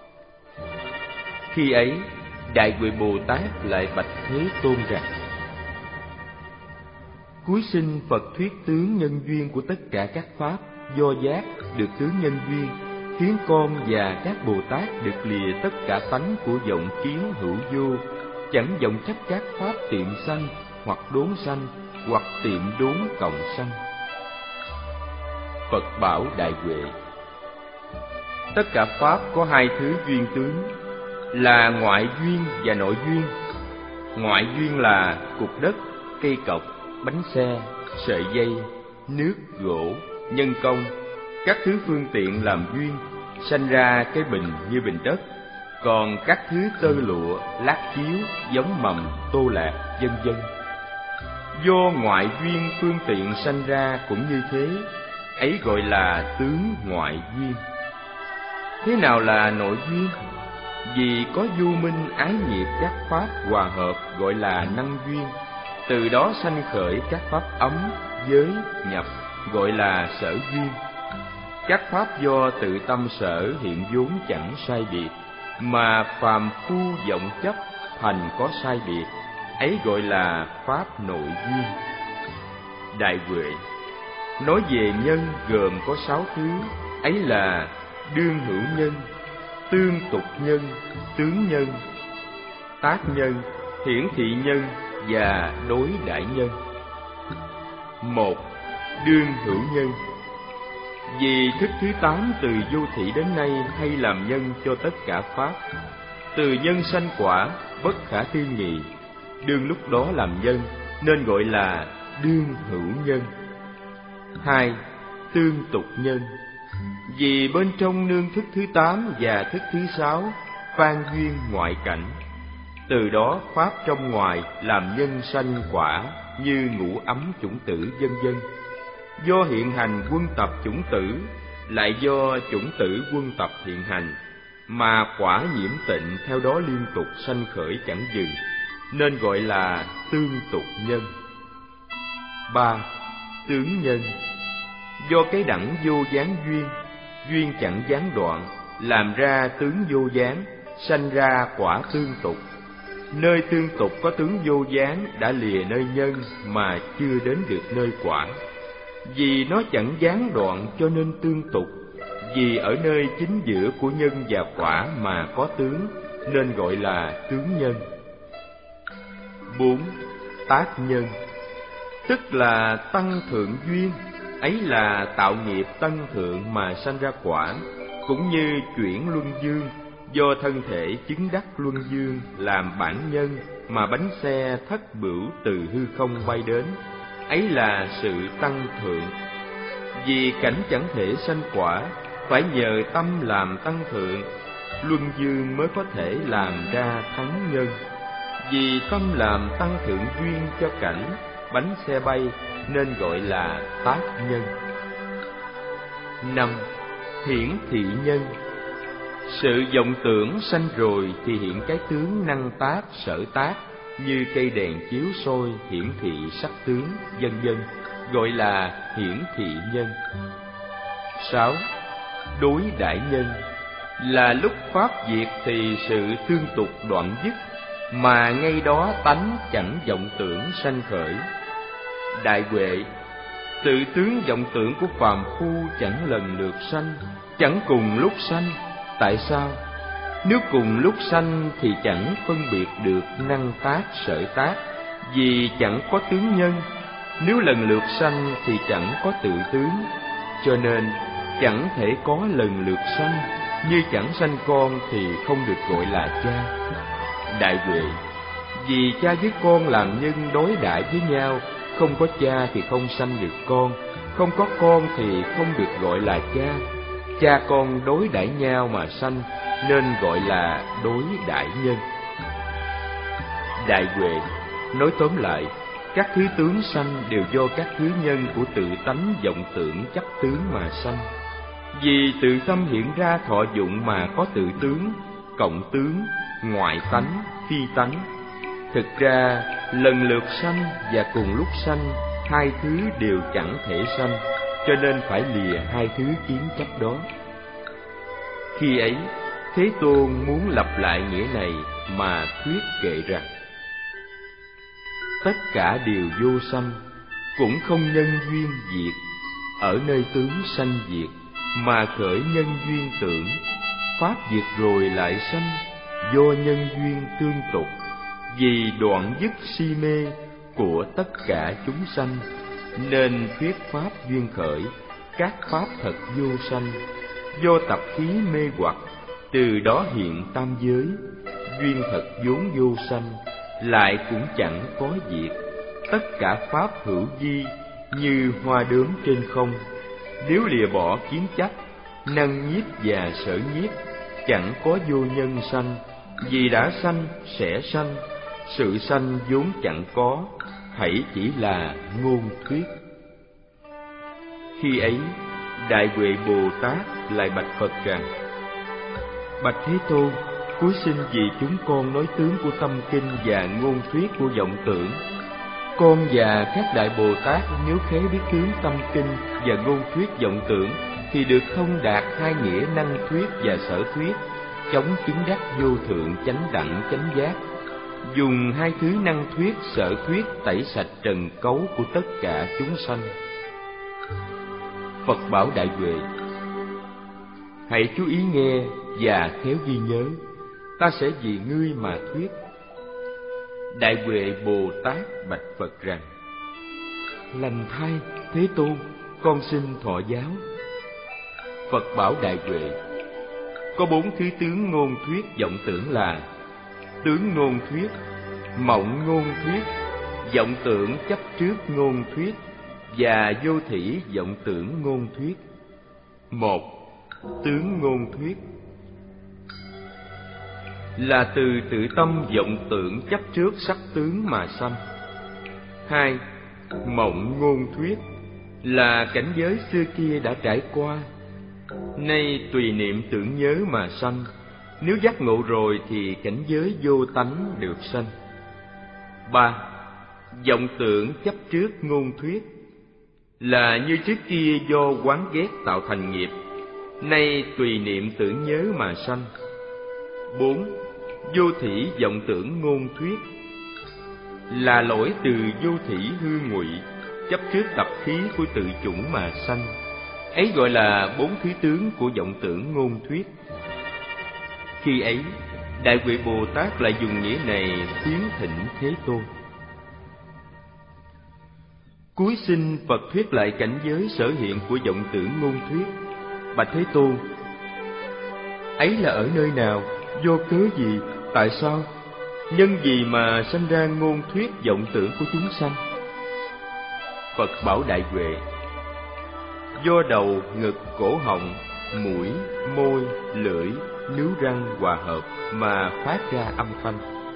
Khi ấy, Đại Huệ Bồ Tát lại bạch Thế Tôn rằng: Cuối sinh Phật thuyết tướng nhân duyên của tất cả các pháp do giác được tướng nhân duyên, khiến con và các Bồ Tát được lìa tất cả tánh của vọng kiến hữu vô, chẳng vọng chấp các pháp tiệm sanh hoặc đốn sanh, hoặc tiệm đốn cộng sanh. Phật bảo Đại Huệ: Tất cả pháp có hai thứ duyên tướng, là ngoại duyên và nội duyên. Ngoại duyên là cục đất, cây cọc, bánh xe, sợi dây, nước, gỗ, nhân công, các thứ phương tiện làm duyên, sanh ra cái bình như bình đất. Còn các thứ tơ lụa, lát chiếu, giống mầm, tô lạc, vân vân, do ngoại duyên phương tiện sanh ra cũng như thế, ấy gọi là tướng ngoại duyên. Thế nào là nội duyên? Vì có vô minh ái nhiệt các pháp hòa hợp gọi là năng duyên, từ đó sanh khởi các pháp ấm, giới, nhập gọi là sở duyên. Các pháp do tự tâm sở hiện vốn chẳng sai biệt, mà phàm phu vọng chấp thành có sai biệt, ấy gọi là pháp nội duyên. Đại Huệ, nói về nhân gồm có sáu thứ, ấy là đương hữu nhân, tương tục nhân, tướng nhân, tác nhân, hiển thị nhân và đối đại nhân. Một, đương hữu nhân. Vì thức thứ tám từ vô thị đến nay hay làm nhân cho tất cả pháp, từ nhân sanh quả, bất khả tư nghị, đương lúc đó làm nhân, nên gọi là đương hữu nhân. Hai, tương tục nhân. Vì bên trong nương thức thứ tám và thức thứ sáu, phan duyên ngoại cảnh, từ đó pháp trong ngoài làm nhân sanh quả như ngũ ấm chủng tử vân vân. Do hiện hành quân tập chủng tử, lại do chủng tử quân tập hiện hành, mà quả nhiễm tịnh theo đó liên tục sanh khởi chẳng dừng, nên gọi là tương tục nhân. Ba, tướng nhân. do cái đẳng vô gián duyên, duyên chẳng gián đoạn, làm ra tướng vô gián, sanh ra quả tương tục. Nơi tương tục có tướng vô gián đã lìa nơi nhân mà chưa đến được nơi quả. Vì nó chẳng gián đoạn cho nên tương tục, vì ở nơi chính giữa của nhân và quả mà có tướng, nên gọi là tướng nhân. Bốn. Tác nhân, tức là tăng thượng duyên, ấy là tạo nghiệp tăng thượng mà sanh ra quả, cũng như chuyển luân dương, do thân thể chứng đắc luân dương làm bản nhân mà bánh xe thất bửu từ hư không bay đến, ấy là sự tăng thượng. Vì cảnh chẳng thể sanh quả, phải nhờ tâm làm tăng thượng, luân dương mới có thể làm ra thắng nhân. Vì tâm làm tăng thượng duyên cho cảnh, bánh xe bay, nên gọi là tác nhân. Năm. Hiển thị nhân, sự vọng tưởng sanh rồi thì hiện cái tướng năng tác, sở tác, như cây đèn chiếu soi hiển thị sắc tướng, vân vân, gọi là hiển thị nhân. Sáu. Đối đại nhân, là lúc pháp diệt thì sự tương tục đoạn dứt, mà ngay đó tánh chẳng vọng tưởng sanh khởi. Đại huệ, tự tướng vọng tưởng của phàm phu chẳng lần lượt sanh, chẳng cùng lúc sanh. Tại sao? Nếu cùng lúc sanh thì chẳng phân biệt được năng tác, sở tác, vì chẳng có tướng nhân. Nếu lần lượt sanh thì chẳng có tự tướng, cho nên chẳng thể có lần lượt sanh. Như chẳng sanh con thì không được gọi là cha. Đại huệ, vì cha với con làm nhân đối đãi với nhau, không có cha thì không sanh được con, không có con thì không được gọi là cha. Cha con đối đãi nhau mà sanh, nên gọi là đối đãi nhân. Đại huệ, nói tóm lại, các thứ tướng sanh đều do các thứ nhân của tự tánh vọng tưởng chấp tướng mà sanh. Vì tự tâm hiện ra thọ dụng mà có tự tướng, cộng tướng, ngoại tánh, phi tánh. Thực ra, lần lượt sanh và cùng lúc sanh, hai thứ đều chẳng thể sanh, cho nên phải lìa hai thứ kiến chấp đó. Khi ấy, Thế Tôn muốn lặp lại nghĩa này mà thuyết kệ rằng: tất cả đều vô sanh, cũng không nhân duyên diệt, ở nơi tướng sanh diệt, mà khởi nhân duyên tưởng, pháp diệt rồi lại sanh, do nhân duyên tương tục. Vì đoạn dứt si mê của tất cả chúng sanh, nên thuyết pháp duyên khởi, các pháp thật vô sanh. Do tập khí mê hoặc, từ đó hiện tam giới, duyên thật vốn vô sanh, lại cũng chẳng có diệt. Tất cả pháp hữu vi, như hoa đốm trên không. Nếu lìa bỏ kiến chấp, năng nhiếp và sở nhiếp, chẳng có vô nhân sanh. Vì đã sanh sẽ sanh, sự sanh vốn chẳng có, hãy chỉ là ngôn thuyết. Khi ấy, Đại Huệ Bồ Tát lại bạch Phật rằng: bạch Thế Tôn, cúi xin vì chúng con nói tướng của tâm kinh và ngôn thuyết của vọng tưởng. Con và các đại Bồ Tát nếu khế biết tướng tâm kinh và ngôn thuyết vọng tưởng, thì được thông đạt hai nghĩa năng thuyết và sở thuyết, chống chứng đắc vô thượng chánh đẳng chánh giác. Dùng hai thứ năng thuyết sở thuyết tẩy sạch trần cấu của tất cả chúng sanh. Phật bảo Đại Huệ: hãy chú ý nghe và khéo ghi nhớ, ta sẽ vì ngươi mà thuyết. Đại Huệ Bồ Tát bạch Phật rằng: lành thay Thế Tôn, con xin thọ giáo. Phật bảo Đại Huệ: có bốn thứ tướng ngôn thuyết vọng tưởng là: tướng ngôn thuyết, mộng ngôn thuyết, vọng tưởng chấp trước ngôn thuyết, và vô thỉ vọng tưởng ngôn thuyết. Một, tướng ngôn thuyết là từ tự tâm vọng tưởng chấp trước sắc tướng mà sanh. Hai, mộng ngôn thuyết là cảnh giới xưa kia đã trải qua, nay tùy niệm tưởng nhớ mà sanh. Nếu giác ngộ rồi thì cảnh giới vô tánh được sanh. Ba, vọng tưởng chấp trước ngôn thuyết là như trước kia do oán ghét tạo thành nghiệp, nay tùy niệm tưởng nhớ mà sanh. Bốn, vô thỉ vọng tưởng ngôn thuyết, là lỗi từ vô thỉ hư ngụy, chấp trước tập khí của tự chủng mà sanh. Ấy gọi là bốn thứ tướng của vọng tưởng ngôn thuyết. Khi ấy, Đại Huệ Bồ Tát lại dùng nghĩa này khuyến thỉnh Thế Tôn. Cuối sinh Phật thuyết lại cảnh giới sở hiện của vọng tưởng ngôn thuyết. Bạch Thế Tôn, ấy là ở nơi nào, do cớ gì, tại sao, nhân gì mà sanh ra ngôn thuyết vọng tưởng của chúng sanh? Phật bảo Đại Huệ, do đầu, ngực, cổ họng, mũi, môi, lưỡi, níu răng hòa hợp mà phát ra âm thanh.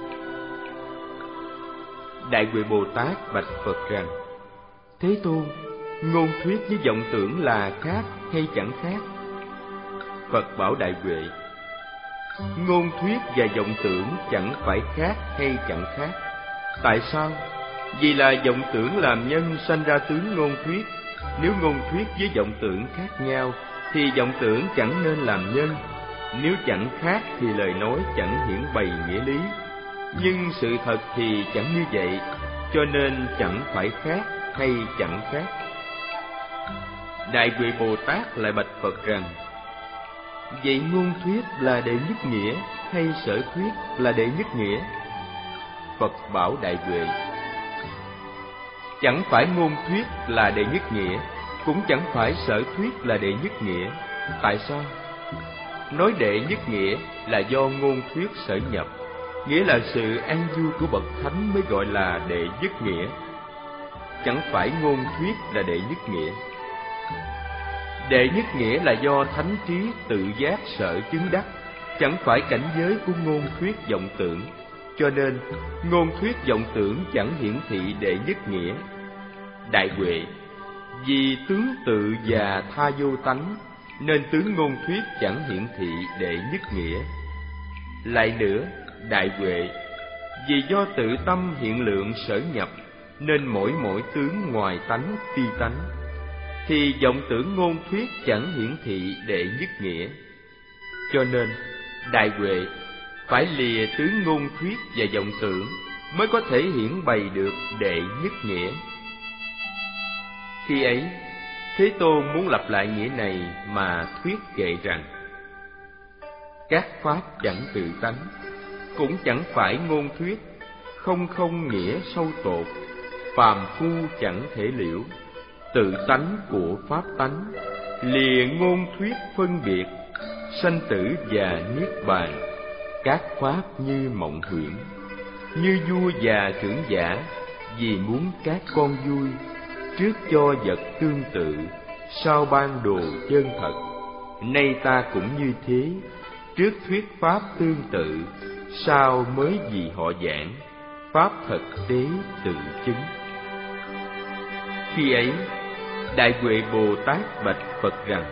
Đại Huệ Bồ Tát bạch Phật rằng: Thế Tôn, ngôn thuyết với vọng tưởng là khác hay chẳng khác? Phật bảo Đại Huệ, ngôn thuyết và vọng tưởng chẳng phải khác hay chẳng khác. Tại sao? Vì là vọng tưởng làm nhân sanh ra tướng ngôn thuyết. Nếu ngôn thuyết với vọng tưởng khác nhau thì vọng tưởng chẳng nên làm nhân. Nếu chẳng khác thì lời nói chẳng hiển bày nghĩa lý. Nhưng sự thật thì chẳng như vậy, cho nên chẳng phải khác hay chẳng khác. Đại Huệ Bồ Tát lại bạch Phật rằng: vậy ngôn thuyết là đệ nhất nghĩa hay sở thuyết là đệ nhất nghĩa? Phật bảo Đại Huệ, chẳng phải ngôn thuyết là đệ nhất nghĩa, cũng chẳng phải sở thuyết là đệ nhất nghĩa. Tại sao? Nói đệ nhất nghĩa là do ngôn thuyết sở nhập, nghĩa là sự an vui của bậc thánh mới gọi là đệ nhất nghĩa. Chẳng phải ngôn thuyết là đệ nhất nghĩa. Đệ nhất nghĩa là do thánh trí tự giác sở chứng đắc, chẳng phải cảnh giới của ngôn thuyết vọng tưởng. Cho nên ngôn thuyết vọng tưởng chẳng hiển thị đệ nhất nghĩa. Đại Huệ, vì tướng tự và tha vô tánh, nên tướng ngôn thuyết chẳng hiển thị đệ nhất nghĩa. Lại nữa, Đại Huệ, vì do tự tâm hiện lượng sở nhập, nên mỗi mỗi tướng ngoài tánh phi tánh, thì vọng tưởng ngôn thuyết chẳng hiển thị đệ nhất nghĩa. Cho nên, Đại Huệ, phải lìa tướng ngôn thuyết và vọng tưởng mới có thể hiển bày được đệ nhất nghĩa. Khi ấy, Thế Tôn muốn lặp lại nghĩa này mà thuyết kệ rằng: các pháp chẳng tự tánh, cũng chẳng phải ngôn thuyết, không không nghĩa sâu tột, phàm phu chẳng thể liễu, tự tánh của pháp tánh, lìa ngôn thuyết phân biệt, sanh tử và niết bàn, các pháp như mộng huyễn, như vua già trưởng giả, vì muốn các con vui, trước cho vật tương tự, sau ban đồ chân thật. Nay ta cũng như thế, trước thuyết pháp tương tự, sau mới vì họ giảng, pháp thực tế tự chứng. Khi ấy, Đại Huệ Bồ Tát bạch Phật rằng: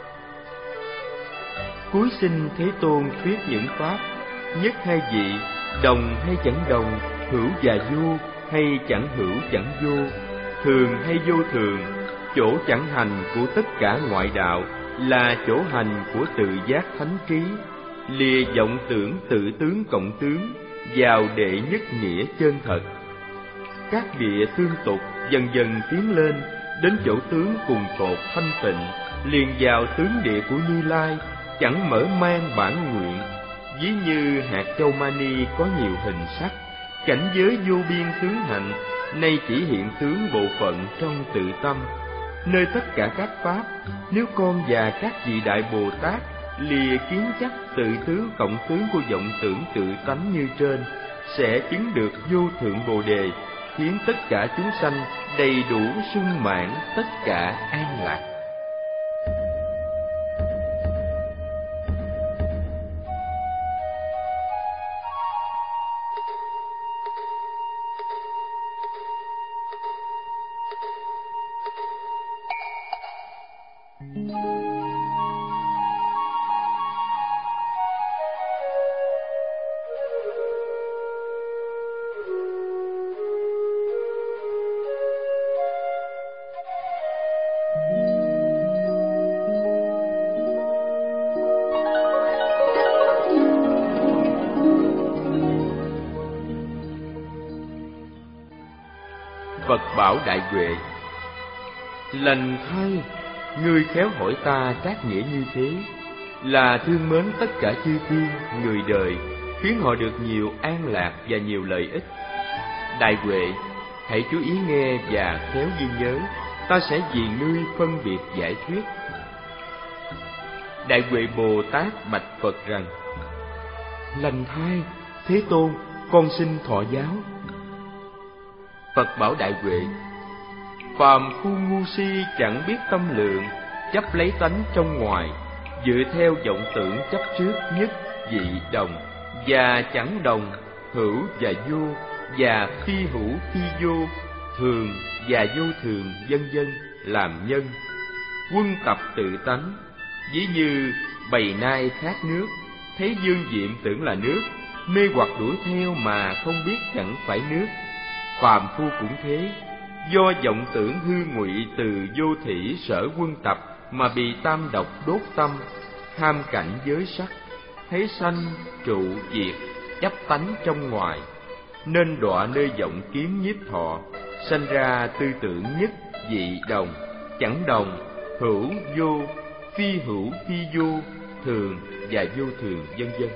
cuối sinh Thế Tôn thuyết những pháp, nhất hay dị, đồng hay chẳng đồng, hữu và vô hay chẳng hữu chẳng vô, thường hay vô thường, chỗ chẳng hành của tất cả ngoại đạo là chỗ hành của tự giác thánh trí, lìa vọng tưởng tự tướng cộng tướng, vào đệ nhất nghĩa chân thật. Các địa tương tục dần dần tiến lên, đến chỗ tướng cùng tột thanh tịnh, liền vào tướng địa của Như Lai, chẳng mở mang bản nguyện. Ví như hạt châu mani có nhiều hình sắc, cảnh giới vô biên tướng hạnh, nay chỉ hiện tướng bộ phận trong tự tâm. Nơi tất cả các pháp, nếu con và các vị Đại Bồ Tát lìa kiến chấp tự tướng cộng tướng của vọng tưởng tự tánh như trên, sẽ chứng được vô thượng Bồ Đề, khiến tất cả chúng sanh đầy đủ sung mãn, tất cả an lạc. Đại Huệ: Lành thay, ngươi khéo hỏi ta các nghĩa như thế, là thương mến tất cả chư thiên, người đời, khiến họ được nhiều an lạc và nhiều lợi ích. Đại Huệ, hãy chú ý nghe và khéo ghi nhớ, ta sẽ vì ngươi phân biệt giải thuyết. Đại Huệ Bồ Tát bạch Phật rằng: Lành thay, Thế Tôn, con xin thọ giáo. Phật bảo Đại Huệ: Phàm phu ngu si chẳng biết tâm lượng, chấp lấy tánh trong ngoài, dựa theo vọng tưởng chấp trước nhất, dị, đồng, và chẳng đồng, hữu và vô, và phi hữu phi vô, thường và vô thường, vân vân làm nhân. Quân tập tự tánh, ví như bầy nai khát nước, thấy dương diệm tưởng là nước, mê hoặc đuổi theo mà không biết chẳng phải nước. Phàm phu cũng thế, do vọng tưởng hư ngụy từ vô thỉ sở quân tập mà bị tam độc đốt tâm, ham cảnh giới sắc, thấy sanh trụ diệt, chấp tánh trong ngoài, nên đọa nơi vọng kiến nhiếp thọ, sanh ra tư tưởng nhất, dị, đồng, chẳng đồng, hữu, vô, phi hữu, phi vô, thường và vô thường, vân vân.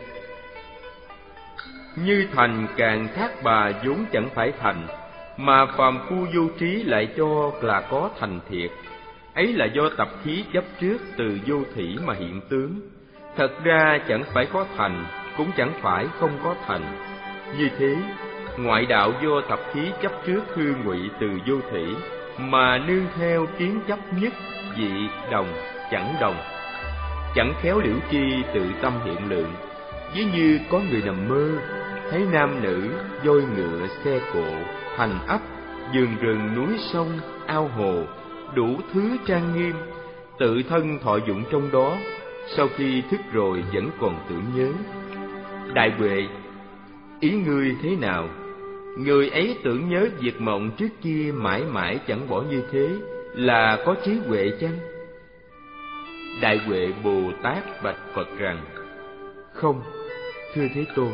Như thành càng thác bà vốn chẳng phải thành, mà phàm phu vô trí lại cho là có thành thiệt. Ấy là do tập khí chấp trước từ vô thỉ mà hiện tướng. Thật ra chẳng phải có thành, cũng chẳng phải không có thành. Như thế, ngoại đạo do tập khí chấp trước hư ngụy từ vô thỉ mà nương theo kiến chấp nhất, dị, đồng, chẳng đồng, chẳng khéo liễu chi tự tâm hiện lượng. Ví như có người nằm mơ, thấy nam nữ, voi ngựa, xe cộ, thành ấp, vườn rừng, núi sông, ao hồ, đủ thứ trang nghiêm, tự thân thọ dụng trong đó, sau khi thức rồi vẫn còn tưởng nhớ. Đại Huệ, ý ngươi thế nào? Người ấy tưởng nhớ việc mộng trước kia mãi mãi chẳng bỏ như thế, là có trí huệ chăng? Đại Huệ Bồ Tát bạch Phật rằng: Không, thưa Thế Tôn.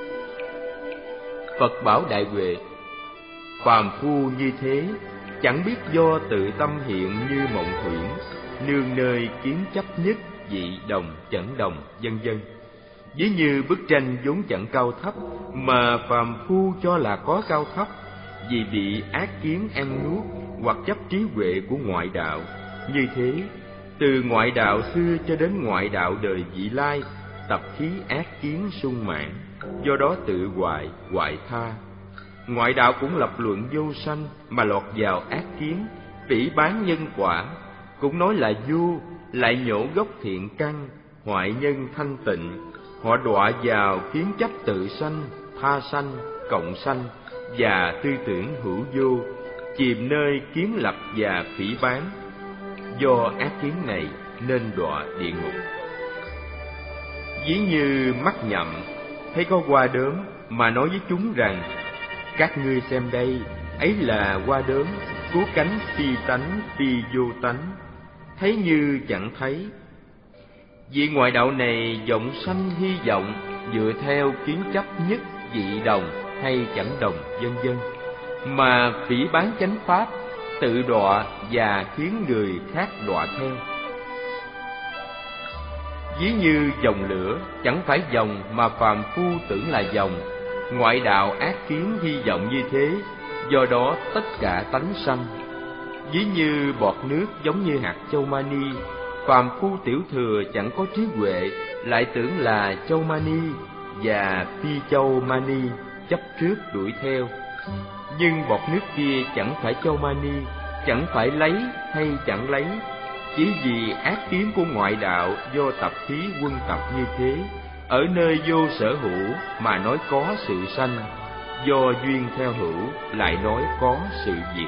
Phật bảo Đại Huệ: Phàm phu như thế, chẳng biết do tự tâm hiện như mộng huyễn, nương nơi kiến chấp nhất, dị, đồng, chẳng đồng, vân vân. Ví như bức tranh vốn chẳng cao thấp, mà phàm phu cho là có cao thấp, vì bị ác kiến ăn nuốt hoặc chấp trí huệ của ngoại đạo. Như thế, từ ngoại đạo xưa cho đến ngoại đạo đời vị lai, tập khí ác kiến sung mãn, do đó tự hoại, hoại tha. Ngoại đạo cũng lập luận vô sanh mà lọt vào ác kiến, phỉ báng nhân quả, cũng nói là vô, lại nhổ gốc thiện căn, hoại nhân thanh tịnh. Họ đọa vào kiến chấp tự sanh, tha sanh, cộng sanh và tư tưởng hữu vô, chìm nơi kiến lập và phỉ báng. Do ác kiến này nên đọa địa ngục. Ví như mắt nhậm, thấy có hoa đốm mà nói với chúng rằng: Các ngươi xem đây, ấy là hoa đốm, cứu cánh phi tánh, phi vô tánh, thấy như chẳng thấy. Vị ngoại đạo này vọng sanh hy vọng, dựa theo kiến chấp nhất, dị, đồng hay chẳng đồng, vân vân, mà phỉ báng chánh pháp, tự đọa và khiến người khác đọa theo. Ví như dòng lửa, chẳng phải dòng mà phàm phu tưởng là dòng. Ngoại đạo ác kiến hy vọng như thế, do đó tất cả tánh sanh. Ví như bọt nước giống như hạt châu mani, phàm phu tiểu thừa chẳng có trí huệ, lại tưởng là châu mani và phi châu mani, chấp trước đuổi theo. Nhưng bọt nước kia chẳng phải châu mani, chẳng phải lấy hay chẳng lấy, chỉ vì ác kiến của ngoại đạo do tập khí quân tập như thế, ở nơi vô sở hữu mà nói có sự sanh, do duyên theo hữu lại nói có sự diệt.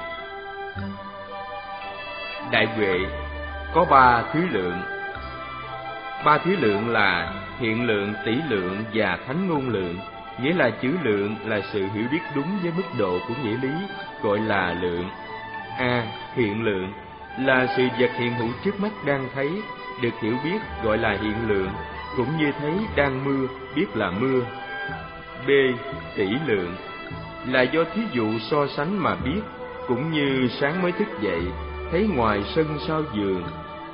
Đại Huệ, có ba thứ lượng. Ba thứ lượng là hiện lượng, tỷ lượng và thánh ngôn lượng. Nghĩa là chữ lượng là sự hiểu biết đúng với mức độ của nghĩa lý, gọi là lượng. A. Hiện lượng là sự vật hiện hữu trước mắt đang thấy, được hiểu biết, gọi là hiện lượng, cũng như thấy đang mưa, biết là mưa. B. Tỷ lượng là do thí dụ so sánh mà biết, cũng như sáng mới thức dậy, thấy ngoài sân sau giường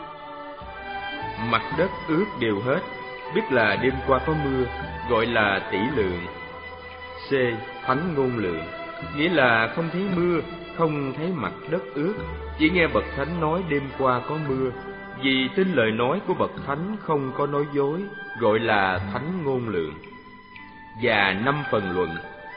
mặt đất ướt đều hết, biết là đêm qua có mưa, gọi là tỷ lượng. C. Thánh ngôn lượng, nghĩa là không thấy mưa, không thấy mặt đất ướt, chỉ nghe bậc thánh nói đêm qua có mưa, vì tin lời nói của bậc thánh không có nói dối, gọi là thánh ngôn lượng. Và năm phần luận.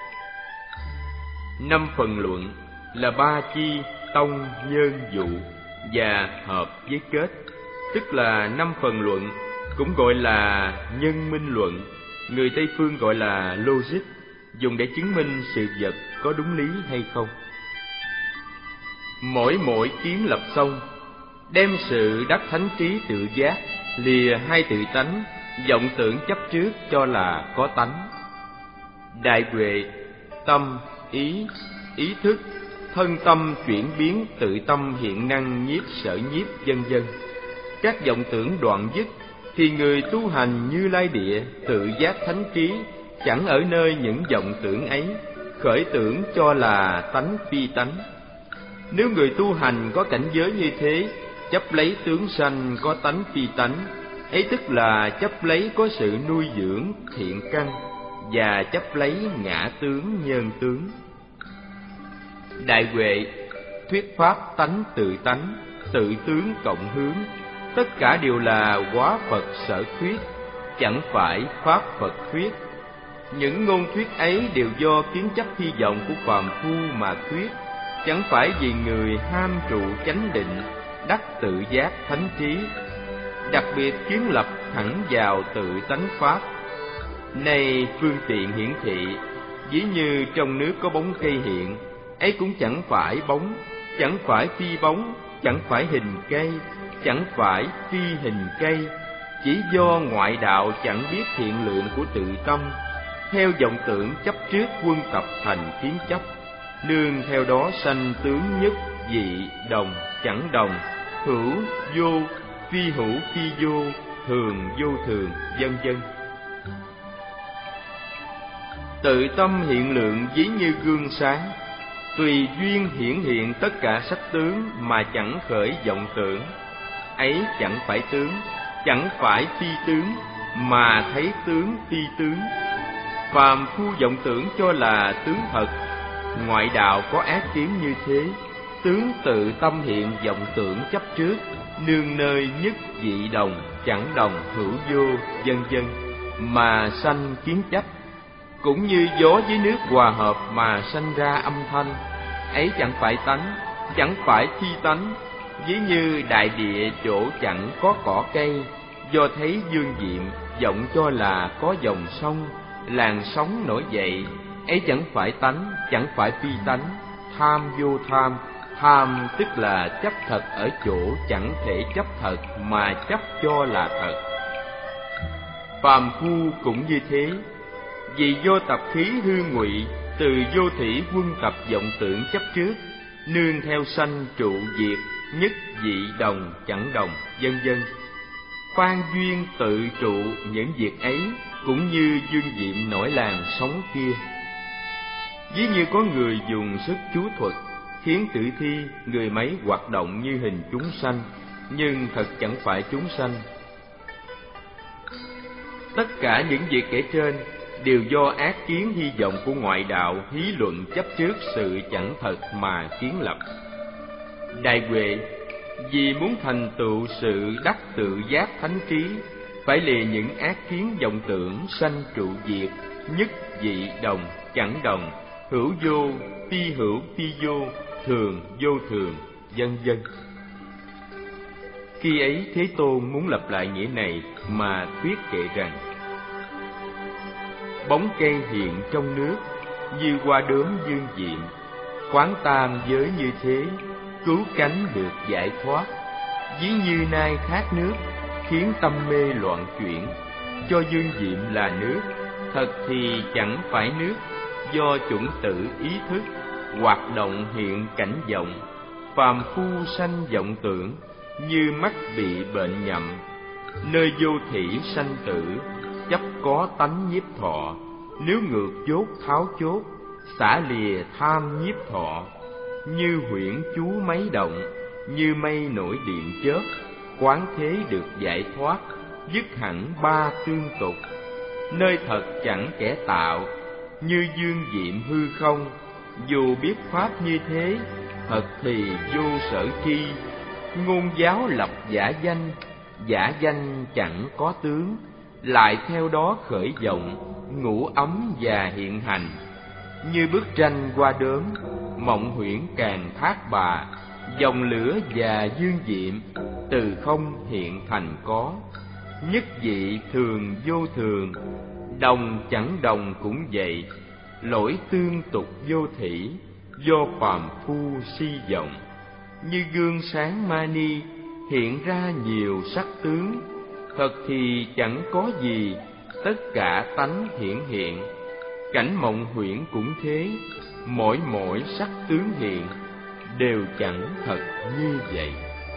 Năm phần luận là ba chi, tông, nhân, dụ và hợp với kết, tức là năm phần luận, cũng gọi là nhân minh luận, người Tây phương gọi là logic, dùng để chứng minh sự vật có đúng lý hay không. Mỗi mỗi kiến lập xong, đem sự đắc thánh trí tự giác, lìa hai tự tánh, vọng tưởng chấp trước cho là có tánh. Đại huệ, tâm, ý, ý thức, thân tâm chuyển biến, tự tâm hiện năng, nhiếp sở nhiếp, vân vân. Các vọng tưởng đoạn dứt, thì người tu hành Như Lai Địa tự giác thánh trí, chẳng ở nơi những vọng tưởng ấy, khởi tưởng cho là tánh phi tánh. Nếu người tu hành có cảnh giới như thế, chấp lấy tướng sanh có tánh phi tánh, ấy tức là chấp lấy có sự nuôi dưỡng thiện căn, và chấp lấy ngã tướng nhân tướng. Đại huệ, thuyết pháp tánh tự tánh, tự tướng cộng hướng, tất cả đều là hóa Phật sở thuyết, chẳng phải pháp Phật thuyết. Những ngôn thuyết ấy đều do kiến chấp hy vọng của phàm phu mà thuyết, chẳng phải vì người ham trụ chánh định, đắc tự giác thánh trí, đặc biệt kiến lập thẳng vào tự tánh pháp. Nay phương tiện hiển thị, ví như trong nước có bóng cây hiện, ấy cũng chẳng phải bóng, chẳng phải phi bóng, chẳng phải hình cây, chẳng phải phi hình cây, chỉ do ngoại đạo chẳng biết thiện lượng của tự tâm, theo vọng tưởng chấp trước quân tập thành kiến chấp, nương theo đó sanh tướng nhất dị đồng chẳng đồng, hữu vô phi hữu phi vô, thường vô thường, vân vân. Tự tâm hiện lượng ví như gương sáng, tùy duyên hiển hiện tất cả sắc tướng mà chẳng khởi vọng tưởng. Ấy chẳng phải tướng, chẳng phải phi tướng, mà thấy tướng phi tướng. Phàm phu vọng tưởng cho là tướng thật, ngoại đạo có ác kiến như thế, tướng tự tâm hiện vọng tưởng chấp trước, nương nơi nhất dị đồng, chẳng đồng, hữu vô, vân vân, mà sanh kiến chấp. Cũng như gió với nước hòa hợp mà sanh ra âm thanh, ấy chẳng phải tánh, chẳng phải phi tánh. Ví như đại địa chỗ chẳng có cỏ cây, do thấy dương diệm, vọng cho là có dòng sông, làn sóng nổi dậy, ấy chẳng phải tánh, chẳng phải phi tánh. Tham vô tham, tham tức là chấp thật ở chỗ chẳng thể chấp thật mà chấp cho là thật. Phàm phu cũng như thế, vì do tập khí hư ngụy, từ vô thủy quân tập vọng tưởng chấp trước, nương theo sanh trụ diệt, nhất dị đồng chẳng đồng, vân vân. Phan duyên tự trụ những việc ấy, cũng như dương diệm nổi làn sóng kia. Ví như có người dùng sức chú thuật, khiến tử thi, người máy hoạt động như hình chúng sanh, nhưng thật chẳng phải chúng sanh. Tất cả những việc kể trên đều do ác kiến hy vọng của ngoại đạo hí luận chấp trước sự chẳng thật mà kiến lập. Đại huệ, vì muốn thành tựu sự đắc tự giác thánh trí, phải lìa những ác kiến vọng tưởng sanh trụ diệt, nhất dị đồng chẳng đồng, hữu vô phi hữu phi vô, thường vô thường, vân vân. Khi ấy Thế Tôn muốn lặp lại nghĩa này mà thuyết kệ rằng: bóng cây hiện trong nước, như hoa đốm dương diệm, quán tam giới như thế, cứu cánh được giải thoát. Ví như nai khát nước, khiến tâm mê loạn chuyển, cho dương diệm là nước, thật thì chẳng phải nước, do chuẩn tự ý thức, hoạt động hiện cảnh vọng. Phàm phu sanh vọng tưởng, như mắt bị bệnh nhậm, nơi vô thỉ sanh tử, chấp có tánh nhiếp thọ. Nếu ngược chốt tháo chốt, xả lìa tham nhiếp thọ, như huyễn chú máy động, như mây nổi điện chớp, quán thế được giải thoát, dứt hẳn ba tương tục. Nơi thật chẳng kẻ tạo, như dương diệm hư không, dù biết pháp như thế, thật thì vô sở chi. Ngôn giáo lập giả danh, giả danh chẳng có tướng, lại theo đó khởi vọng, ngủ ấm và hiện hành. Như bức tranh qua đốm, mộng huyễn càng thác bà, dòng lửa và dương diệm, từ không hiện thành có. Nhất dị thường vô thường, đồng chẳng đồng cũng vậy, lỗi tương tục vô thỉ, do phàm phu si vọng. Như gương sáng mani, hiện ra nhiều sắc tướng, thật thì chẳng có gì, tất cả tánh hiển hiện. Cảnh mộng huyễn cũng thế, mỗi mỗi sắc tướng hiện, đều chẳng thật như vậy.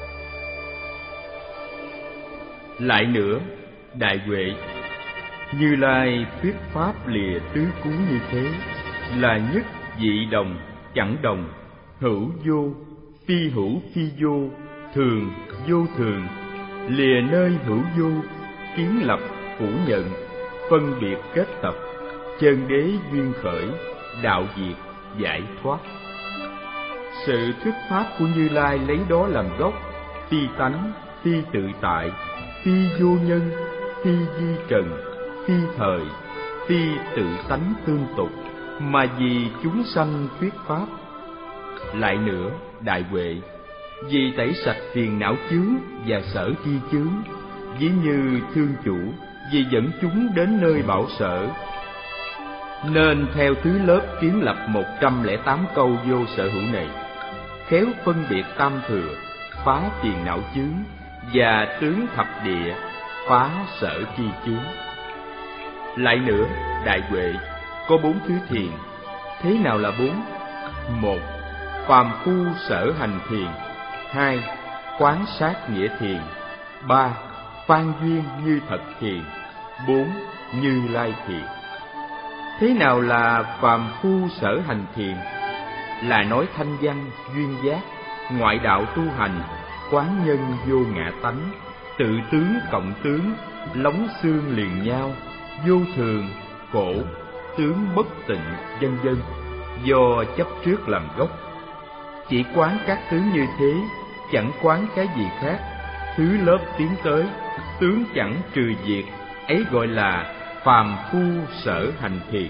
Lại nữa, Đại Huệ, Như Lai thuyết pháp lìa tứ cú như thế, là nhất dị đồng, chẳng đồng, hữu vô, phi hữu phi vô, thường vô thường, lìa nơi hữu vô, kiến lập phủ nhận, phân biệt kết tập, chân đế duyên khởi, đạo diệt giải thoát. Sự thuyết pháp của Như Lai lấy đó làm gốc, phi tánh, phi tự tại, phi vô nhân, phi di trần, phi thời, phi tự tánh tương tục, mà vì chúng sanh thuyết pháp. Lại nữa, Đại Huệ, vì tẩy sạch phiền não chướng và sở chi chướng, ví như thương chủ, vì dẫn chúng đến nơi bảo sở, nên theo thứ lớp kiến lập một trăm lẻ tám câu vô sở hữu này, khéo phân biệt tam thừa, phá phiền não chướng, và tướng thập địa, phá sở chi chướng. Lại nữa, Đại Huệ, có bốn thứ thiền. Thế nào là bốn? Một, phàm phu sở hành thiền. Hai, quán sát nghĩa thiền. Ba, phan duyên như thật thiền. Bốn, Như Lai thiền. Thế nào là phàm phu sở hành thiền? Là nói thanh văn, duyên giác, ngoại đạo tu hành, quán nhân vô ngã tánh, tự tướng cộng tướng, lóng xương liền nhau, vô thường, khổ, tướng bất tịnh, vân vân, do chấp trước làm gốc. Chỉ quán các tướng như thế, chẳng quán cái gì khác, thứ lớp tiến tới, tướng chẳng trừ diệt, ấy gọi là phàm phu sở hành thiền.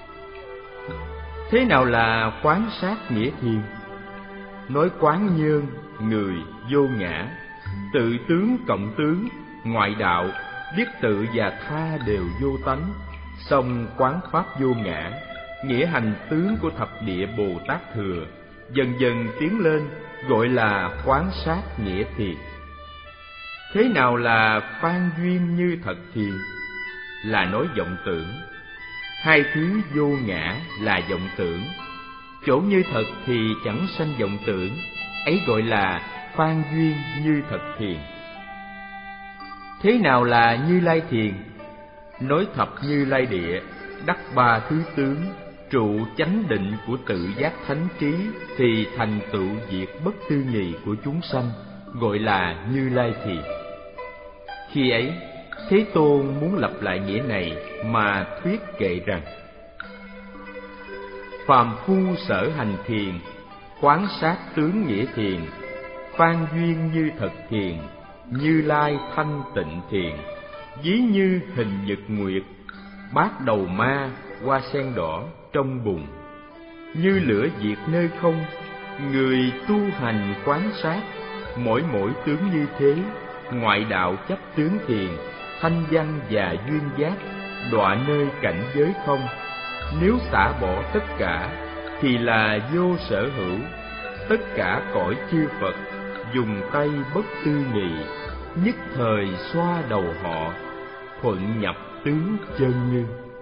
Thế nào là quán sát nghĩa thiền? Nói quán nhân, người, vô ngã, tự tướng cộng tướng, ngoại đạo, biết tự và tha đều vô tánh, song quán pháp vô ngã, nghĩa hành tướng của thập địa Bồ Tát thừa, dần dần tiến lên, gọi là quán sát nghĩa thiền. Thế nào là phan duyên như thật thiền? Là nói vọng tưởng. Hai thứ vô ngã là vọng tưởng, chỗ như thật thì chẳng sanh vọng tưởng, ấy gọi là phan duyên như thật thiền. Thế nào là Như Lai thiền? Nói thập Như Lai địa, đắc ba thứ tướng, trụ chánh định của tự giác thánh trí, thì thành tựu diệt bất tư nghì của chúng sanh, gọi là Như Lai thiền. Khi ấy, Thế Tôn muốn lặp lại nghĩa này mà thuyết kệ rằng: phàm phu sở hành thiền, quán sát tướng nghĩa thiền, phan duyên như thật thiền, Như Lai thanh tịnh thiền, ví như hình nhật nguyệt, bát đầu ma, hoa sen đỏ trong bùn, như lửa diệt nơi không. Người tu hành quán sát, mỗi mỗi tướng như thế, ngoại đạo chấp tướng thiền, thanh văn và duyên giác, đọa nơi cảnh giới không. Nếu xả bỏ tất cả, thì là vô sở hữu. Tất cả cõi chư Phật, dùng tay bất tư nghị, nhất thời xoa đầu họ, thuận nhập tướng chân như.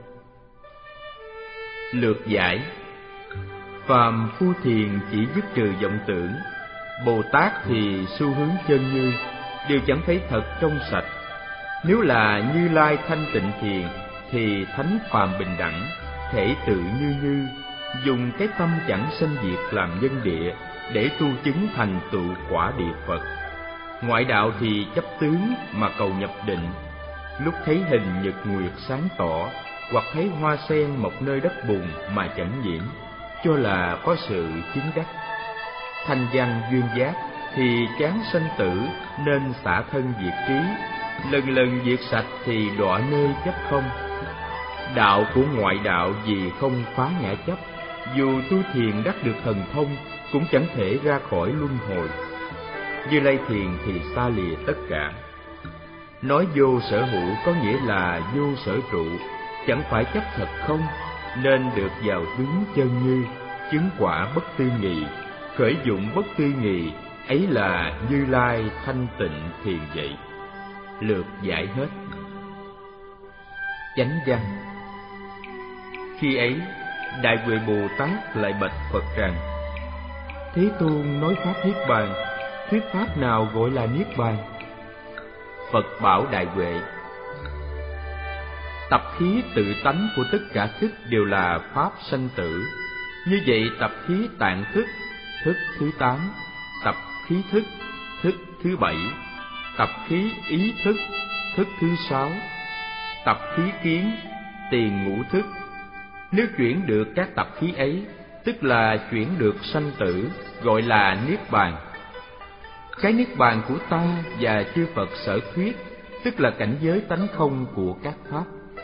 Lược giải: phàm phu thiền chỉ dứt trừ vọng tưởng, Bồ Tát thì xu hướng chân như, đều chẳng thấy thật trong sạch. Nếu là Như Lai thanh tịnh thiền, thì thánh phàm bình đẳng, thể tự như như, dùng cái tâm chẳng sanh diệt làm nhân địa để tu chứng thành tựu quả địa Phật. Ngoại đạo thì chấp tướng mà cầu nhập định, lúc thấy hình nhật nguyệt sáng tỏ, hoặc thấy hoa sen mọc nơi đất bùn mà chẳng nhiễm, cho là có sự chứng đắc. Thanh văn duyên giác thì chán sanh tử nên xả thân diệt trí, lần lần diệt sạch thì đọa nơi chấp không. Đạo của ngoại đạo vì không phá ngã chấp, dù tu thiền đắc được thần thông cũng chẳng thể ra khỏi luân hồi. Như Lai Thiền thì xa lìa tất cả. Nói vô sở hữu có nghĩa là vô sở trụ, chẳng phải chấp thật không, nên được vào tướng chân như, chứng quả bất tư nghị, khởi dụng bất tư nghị, ấy là Như Lai thanh tịnh thiền vậy. Lược giải hết. Chánh văn. Khi ấy, Đại Huệ Bồ Tát lại bạch Phật rằng: Thế Tôn nói pháp Niết Bàn, thuyết pháp nào gọi là Niết Bàn? Phật bảo Đại Huệ: Tập khí tự tánh của tất cả thức đều là pháp sanh tử. Như vậy tập khí tạng thức, thức thứ tám, tập khí thức, thức thứ bảy, tập khí ý thức, thức thứ sáu, tập khí kiến, tiền ngũ thức. Nếu chuyển được các tập khí ấy, tức là chuyển được sanh tử, gọi là Niết Bàn. Cái Niết Bàn của ta và chư Phật sở thuyết, tức là cảnh giới tánh không của các pháp.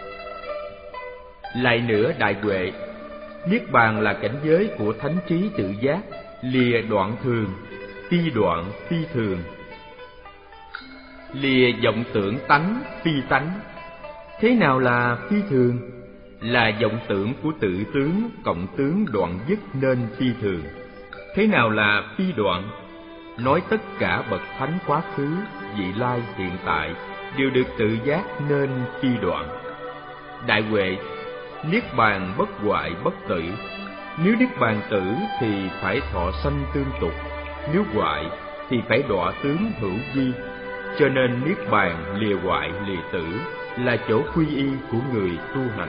Lại nữa Đại Huệ, Niết Bàn là cảnh giới của thánh trí tự giác, lìa đoạn thường, phi đoạn phi thường, lìa vọng tưởng tánh phi tánh. Thế nào là phi thường? Là vọng tưởng của tự tướng cộng tướng đoạn dứt nên phi thường. Thế nào là phi đoạn? Nói tất cả bậc thánh quá khứ, vị lai, hiện tại đều được tự giác nên phi đoạn. Đại Huệ, Niết Bàn bất hoại bất tử. Nếu Niết Bàn tử thì phải thọ sanh tương tục, nếu hoại thì phải đọa tướng hữu vi. Cho nên Niết Bàn lìa hoại lìa tử là chỗ quy y của người tu hành.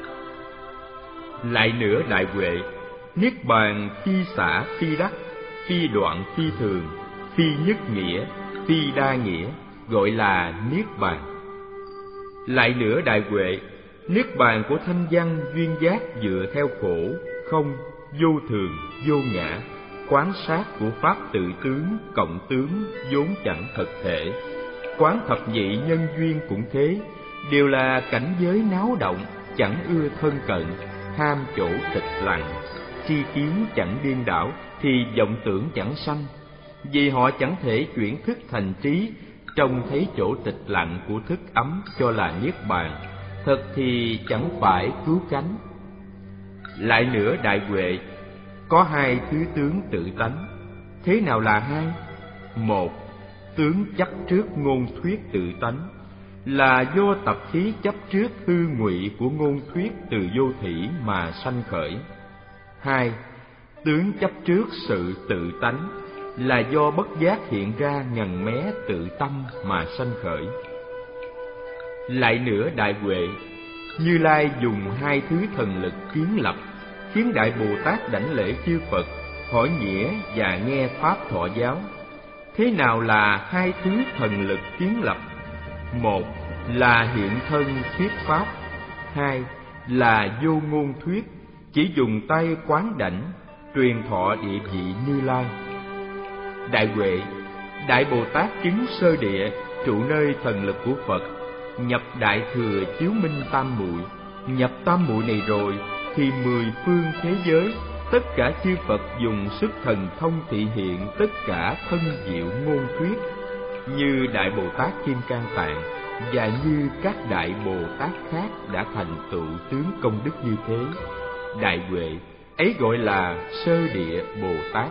Lại nữa Đại Huệ, Niết Bàn phi xả phi đắc, phi đoạn phi thường, phi nhất nghĩa, phi đa nghĩa, gọi là Niết Bàn. Lại nữa Đại Huệ, Niết Bàn của thanh văn duyên giác dựa theo khổ, không, vô thường, vô ngã, quán sát của pháp tự tướng, cộng tướng, vốn chẳng thật thể. Quán thập nhị nhân duyên cũng thế, đều là cảnh giới náo động, chẳng ưa thân cận, ham chỗ tịch lặng, tri kiến chẳng điên đảo, thì vọng tưởng chẳng sanh. Vì họ chẳng thể chuyển thức thành trí, trông thấy chỗ tịch lặng của thức ấm cho là Niết Bàn, thật thì chẳng phải cứu cánh. Lại nữa Đại Huệ, có hai thứ tướng tự tánh. Thế nào là hai? Một, tướng chấp trước ngôn thuyết tự tánh, là do tập khí chấp trước hư ngụy của ngôn thuyết từ vô thỉ mà sanh khởi. Hai, tướng chấp trước sự tự tánh, là do bất giác hiện ra ngần mé tự tâm mà sanh khởi. Lại nữa Đại Huệ, Như Lai dùng hai thứ thần lực kiến lập, khiến Đại Bồ Tát đảnh lễ chư Phật, hỏi nghĩa và nghe pháp thọ giáo. Thế nào là hai thứ thần lực kiến lập? Một là hiện thân thuyết pháp, hai là vô ngôn thuyết, chỉ dùng tay quán đảnh, truyền thọ địa vị Như Lai. Đại Huệ, Đại Bồ Tát chứng sơ địa, trụ nơi thần lực của Phật, nhập đại thừa chiếu minh tam muội. Nhập tam muội này rồi thì mười phương thế giới, tất cả chư Phật dùng sức thần thông thị hiện tất cả thân diệu ngôn thuyết, như Đại Bồ Tát Kim Cang Tạng và như các Đại Bồ Tát khác đã thành tựu tướng công đức như thế. Đại Huệ, ấy gọi là sơ địa Bồ Tát.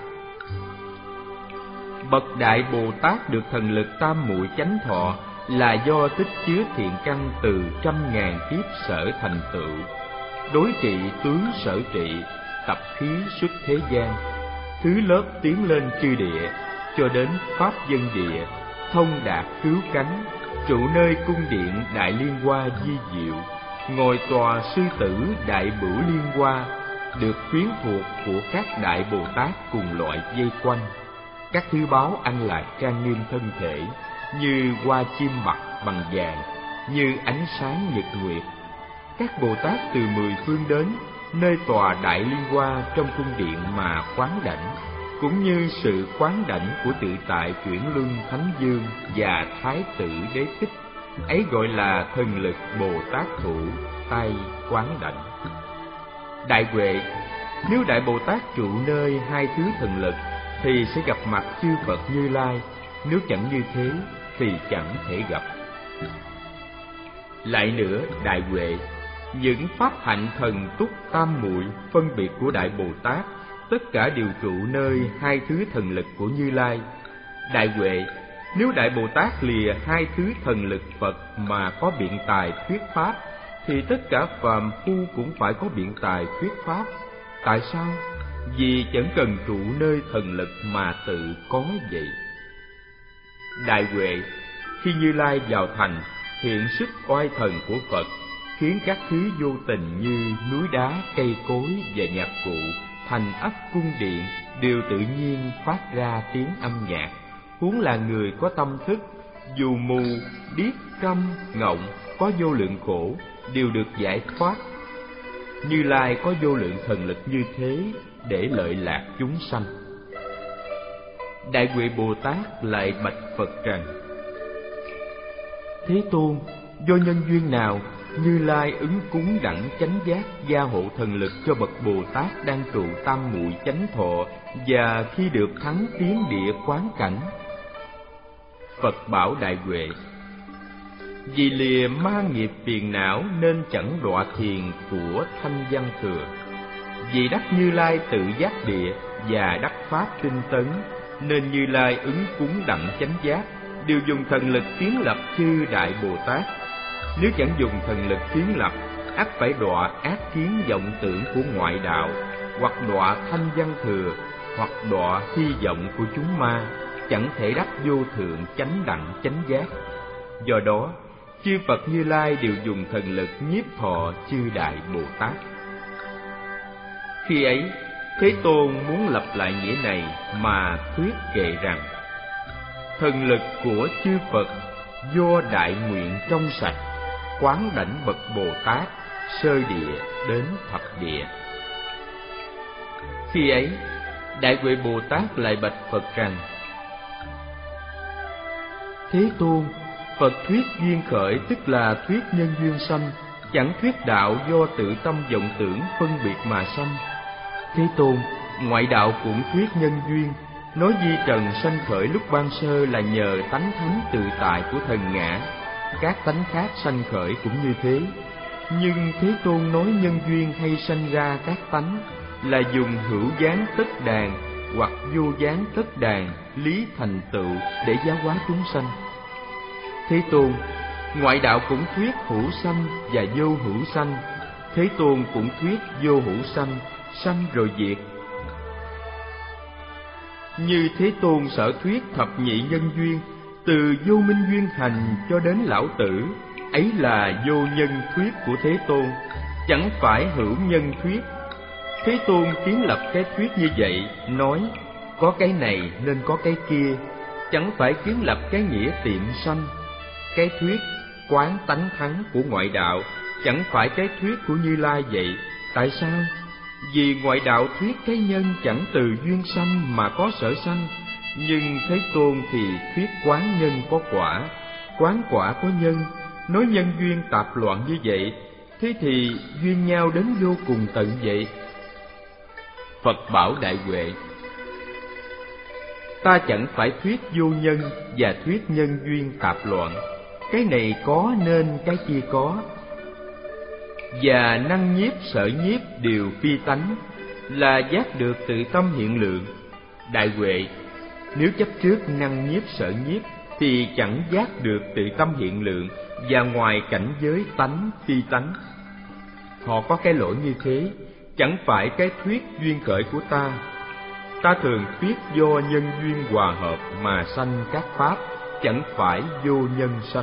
Bậc Đại Bồ Tát được thần lực tam muội chánh thọ là do tích chứa thiện căn từ trăm ngàn kiếp sở thành tựu, đối trị tướng sở trị, tập khí xuất thế gian, thứ lớp tiến lên chư địa, cho đến pháp dân địa, thông đạt cứu cánh, trụ nơi cung điện đại liên hoa di diệu, ngồi tòa sư tử đại bửu liên hoa, được quyến thuộc của các đại Bồ Tát cùng loại dây quanh. Các thứ báu ăn lại trang nghiêm thân thể, như hoa chim mặc bằng vàng, như ánh sáng nhật nguyệt. Các Bồ Tát từ mười phương đến, nơi tòa đại liên hoa trong cung điện mà khoáng đảnh, cũng như sự khoáng đảnh của tự tại chuyển luân Thánh Dương và Thái tử Đế Thích, ấy gọi là thần lực Bồ Tát thủ, tay khoáng đảnh. Đại Huệ, nếu Đại Bồ Tát trụ nơi hai thứ thần lực thì sẽ gặp mặt chư Phật Như Lai, nếu chẳng như thế thì chẳng thể gặp. Lại nữa, Đại Huệ, những pháp hạnh thần túc tam muội phân biệt của Đại Bồ Tát, tất cả đều trụ nơi hai thứ thần lực của Như Lai. Đại Huệ, nếu Đại Bồ Tát lìa hai thứ thần lực Phật mà có biện tài thuyết pháp, thì tất cả phàm phu cũng phải có biện tài thuyết pháp. Tại sao? Vì chẳng cần trụ nơi thần lực mà tự có vậy. Đại Huệ, khi Như Lai vào thành, hiện sức oai thần của Phật, khiến các thứ vô tình như núi đá, cây cối và nhạc cụ, thành ấp cung điện đều tự nhiên phát ra tiếng âm nhạc. Huống là người có tâm thức, dù mù, điếc, câm, ngọng, có vô lượng khổ, đều được giải thoát. Như Lai có vô lượng thần lực như thế để lợi lạc chúng sanh. Đại Huệ Bồ Tát lại bạch Phật rằng: Thế Tôn, do nhân duyên nào Như Lai ứng cúng đẳng chánh giác gia hộ thần lực cho bậc Bồ Tát đang trụ tam muội chánh thọ, và khi được thắng tiến địa quán cảnh? Phật bảo Đại Huệ: Vì lìa ma nghiệp phiền não nên chẳng đọa thiền của Thanh Văn Thừa. Vì đắc Như Lai tự giác địa và đắc pháp tinh tấn, nên Như Lai ứng cúng đặng chánh giác đều dùng thần lực kiến lập chư Đại Bồ Tát. Nếu chẳng dùng thần lực kiến lập, ắt phải đọa ác kiến vọng tưởng của ngoại đạo, hoặc đọa Thanh Văn Thừa, hoặc đọa hy vọng của chúng ma, chẳng thể đắc vô thượng chánh đặng chánh giác. Do đó, chư Phật Như Lai đều dùng thần lực nhiếp thọ chư Đại Bồ Tát. Khi ấy, Thế Tôn muốn lập lại nghĩa này mà thuyết kệ rằng: Thần lực của chư Phật do đại nguyện trong sạch, quán đảnh bậc Bồ Tát sơ địa đến thập địa. Khi ấy, Đại Huệ Bồ Tát lại bạch Phật rằng: Thế Tôn, Phật thuyết duyên khởi tức là thuyết nhân duyên sanh, chẳng thuyết đạo do tự tâm vọng tưởng phân biệt mà sanh. Thế Tôn, ngoại đạo cũng thuyết nhân duyên, nói di trần sanh khởi lúc ban sơ là nhờ tánh thánh tự tại của thần ngã, các tánh khác sanh khởi cũng như thế. Nhưng Thế Tôn nói nhân duyên hay sanh ra các tánh là dùng hữu gián tất đàn hoặc vô gián tất đàn lý thành tựu để giáo hóa chúng sanh. Thế Tôn, ngoại đạo cũng thuyết hữu sanh và vô hữu sanh. Thế Tôn cũng thuyết vô hữu sanh, sanh rồi diệt. Như Thế Tôn sở thuyết thập nhị nhân duyên, từ vô minh duyên hành cho đến lão tử, ấy là vô nhân thuyết của Thế Tôn, chẳng phải hữu nhân thuyết. Thế Tôn kiến lập cái thuyết như vậy, nói có cái này nên có cái kia, chẳng phải kiến lập cái nghĩa tiệm sanh. Cái thuyết quán tánh thắng của ngoại đạo chẳng phải cái thuyết của Như Lai vậy. Tại sao? Vì ngoại đạo thuyết cái nhân chẳng từ duyên sanh mà có sở sanh, nhưng Thế Tôn thì thuyết quán nhân có quả, quán quả có nhân, nói nhân duyên tạp loạn như vậy, thế thì duyên nhau đến vô cùng tận vậy. Phật bảo Đại Huệ: Ta chẳng phải thuyết vô nhân và thuyết nhân duyên tạp loạn, cái này có nên cái kia có. Và năng nhiếp sở nhiếp đều phi tánh, là giác được tự tâm hiện lượng. Đại Huệ, nếu chấp trước năng nhiếp sở nhiếp thì chẳng giác được tự tâm hiện lượng và ngoài cảnh giới tánh phi tánh. Họ có cái lỗi như thế, chẳng phải cái thuyết duyên khởi của ta. Ta thường thuyết do nhân duyên hòa hợp mà sanh các pháp, chẳng phải vô nhân sanh.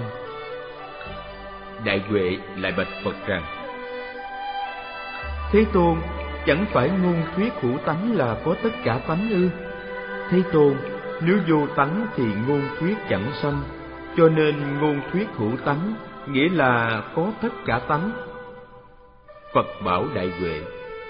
Đại Huệ lại bạch Phật rằng: Thế Tôn, chẳng phải ngôn thuyết hữu tánh là có tất cả tánh ư? Thế Tôn, nếu vô tánh thì ngôn thuyết chẳng sanh, cho nên ngôn thuyết hữu tánh nghĩa là có tất cả tánh. Phật bảo Đại Huệ: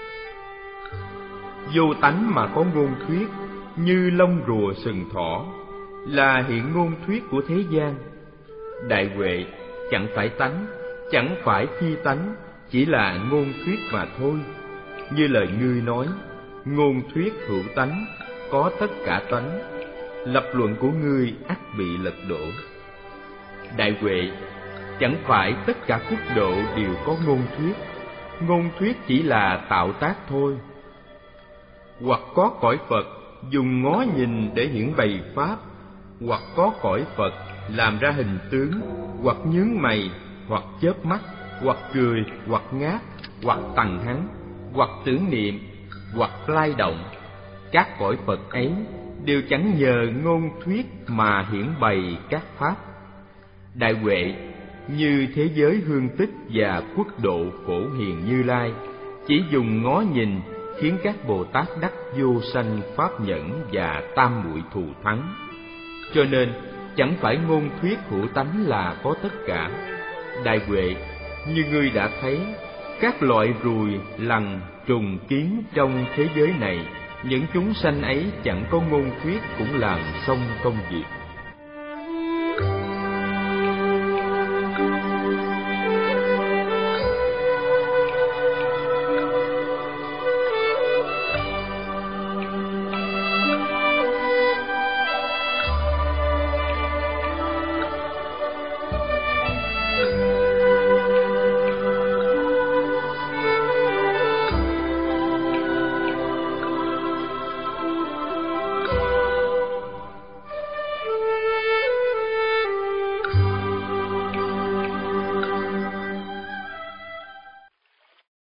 vô tánh mà có ngôn thuyết, như lông rùa sừng thỏ, là hiện ngôn thuyết của thế gian. Đại Huệ, chẳng phải tánh, chẳng phải phi tánh, chỉ là ngôn thuyết mà thôi. Như lời ngươi nói, ngôn thuyết hữu tánh, có tất cả tánh, lập luận của ngươi ắt bị lật đổ. Đại Huệ, chẳng phải tất cả quốc độ đều có ngôn thuyết, ngôn thuyết chỉ là tạo tác thôi. Hoặc có cõi Phật dùng ngó nhìn để hiển bày pháp, hoặc có cõi Phật làm ra hình tướng, hoặc nhướng mày, hoặc chớp mắt, hoặc cười, hoặc ngáp, hoặc tằng hắn, hoặc tưởng niệm, hoặc lay động. Các cõi Phật ấy đều chẳng nhờ ngôn thuyết mà hiển bày các pháp. Đại Huệ, như thế giới hương tích và quốc độ Phổ Hiền Như Lai chỉ dùng ngó nhìn khiến các Bồ Tát đắc vô sanh pháp nhẫn và tam muội thù thắng. Cho nên chẳng phải ngôn thuyết hữu tánh là có tất cả. Đại Huệ, như ngươi đã thấy, các loại ruồi, lằn, trùng, kiến trong thế giới này, những chúng sanh ấy chẳng có ngôn thuyết cũng làm xong công việc.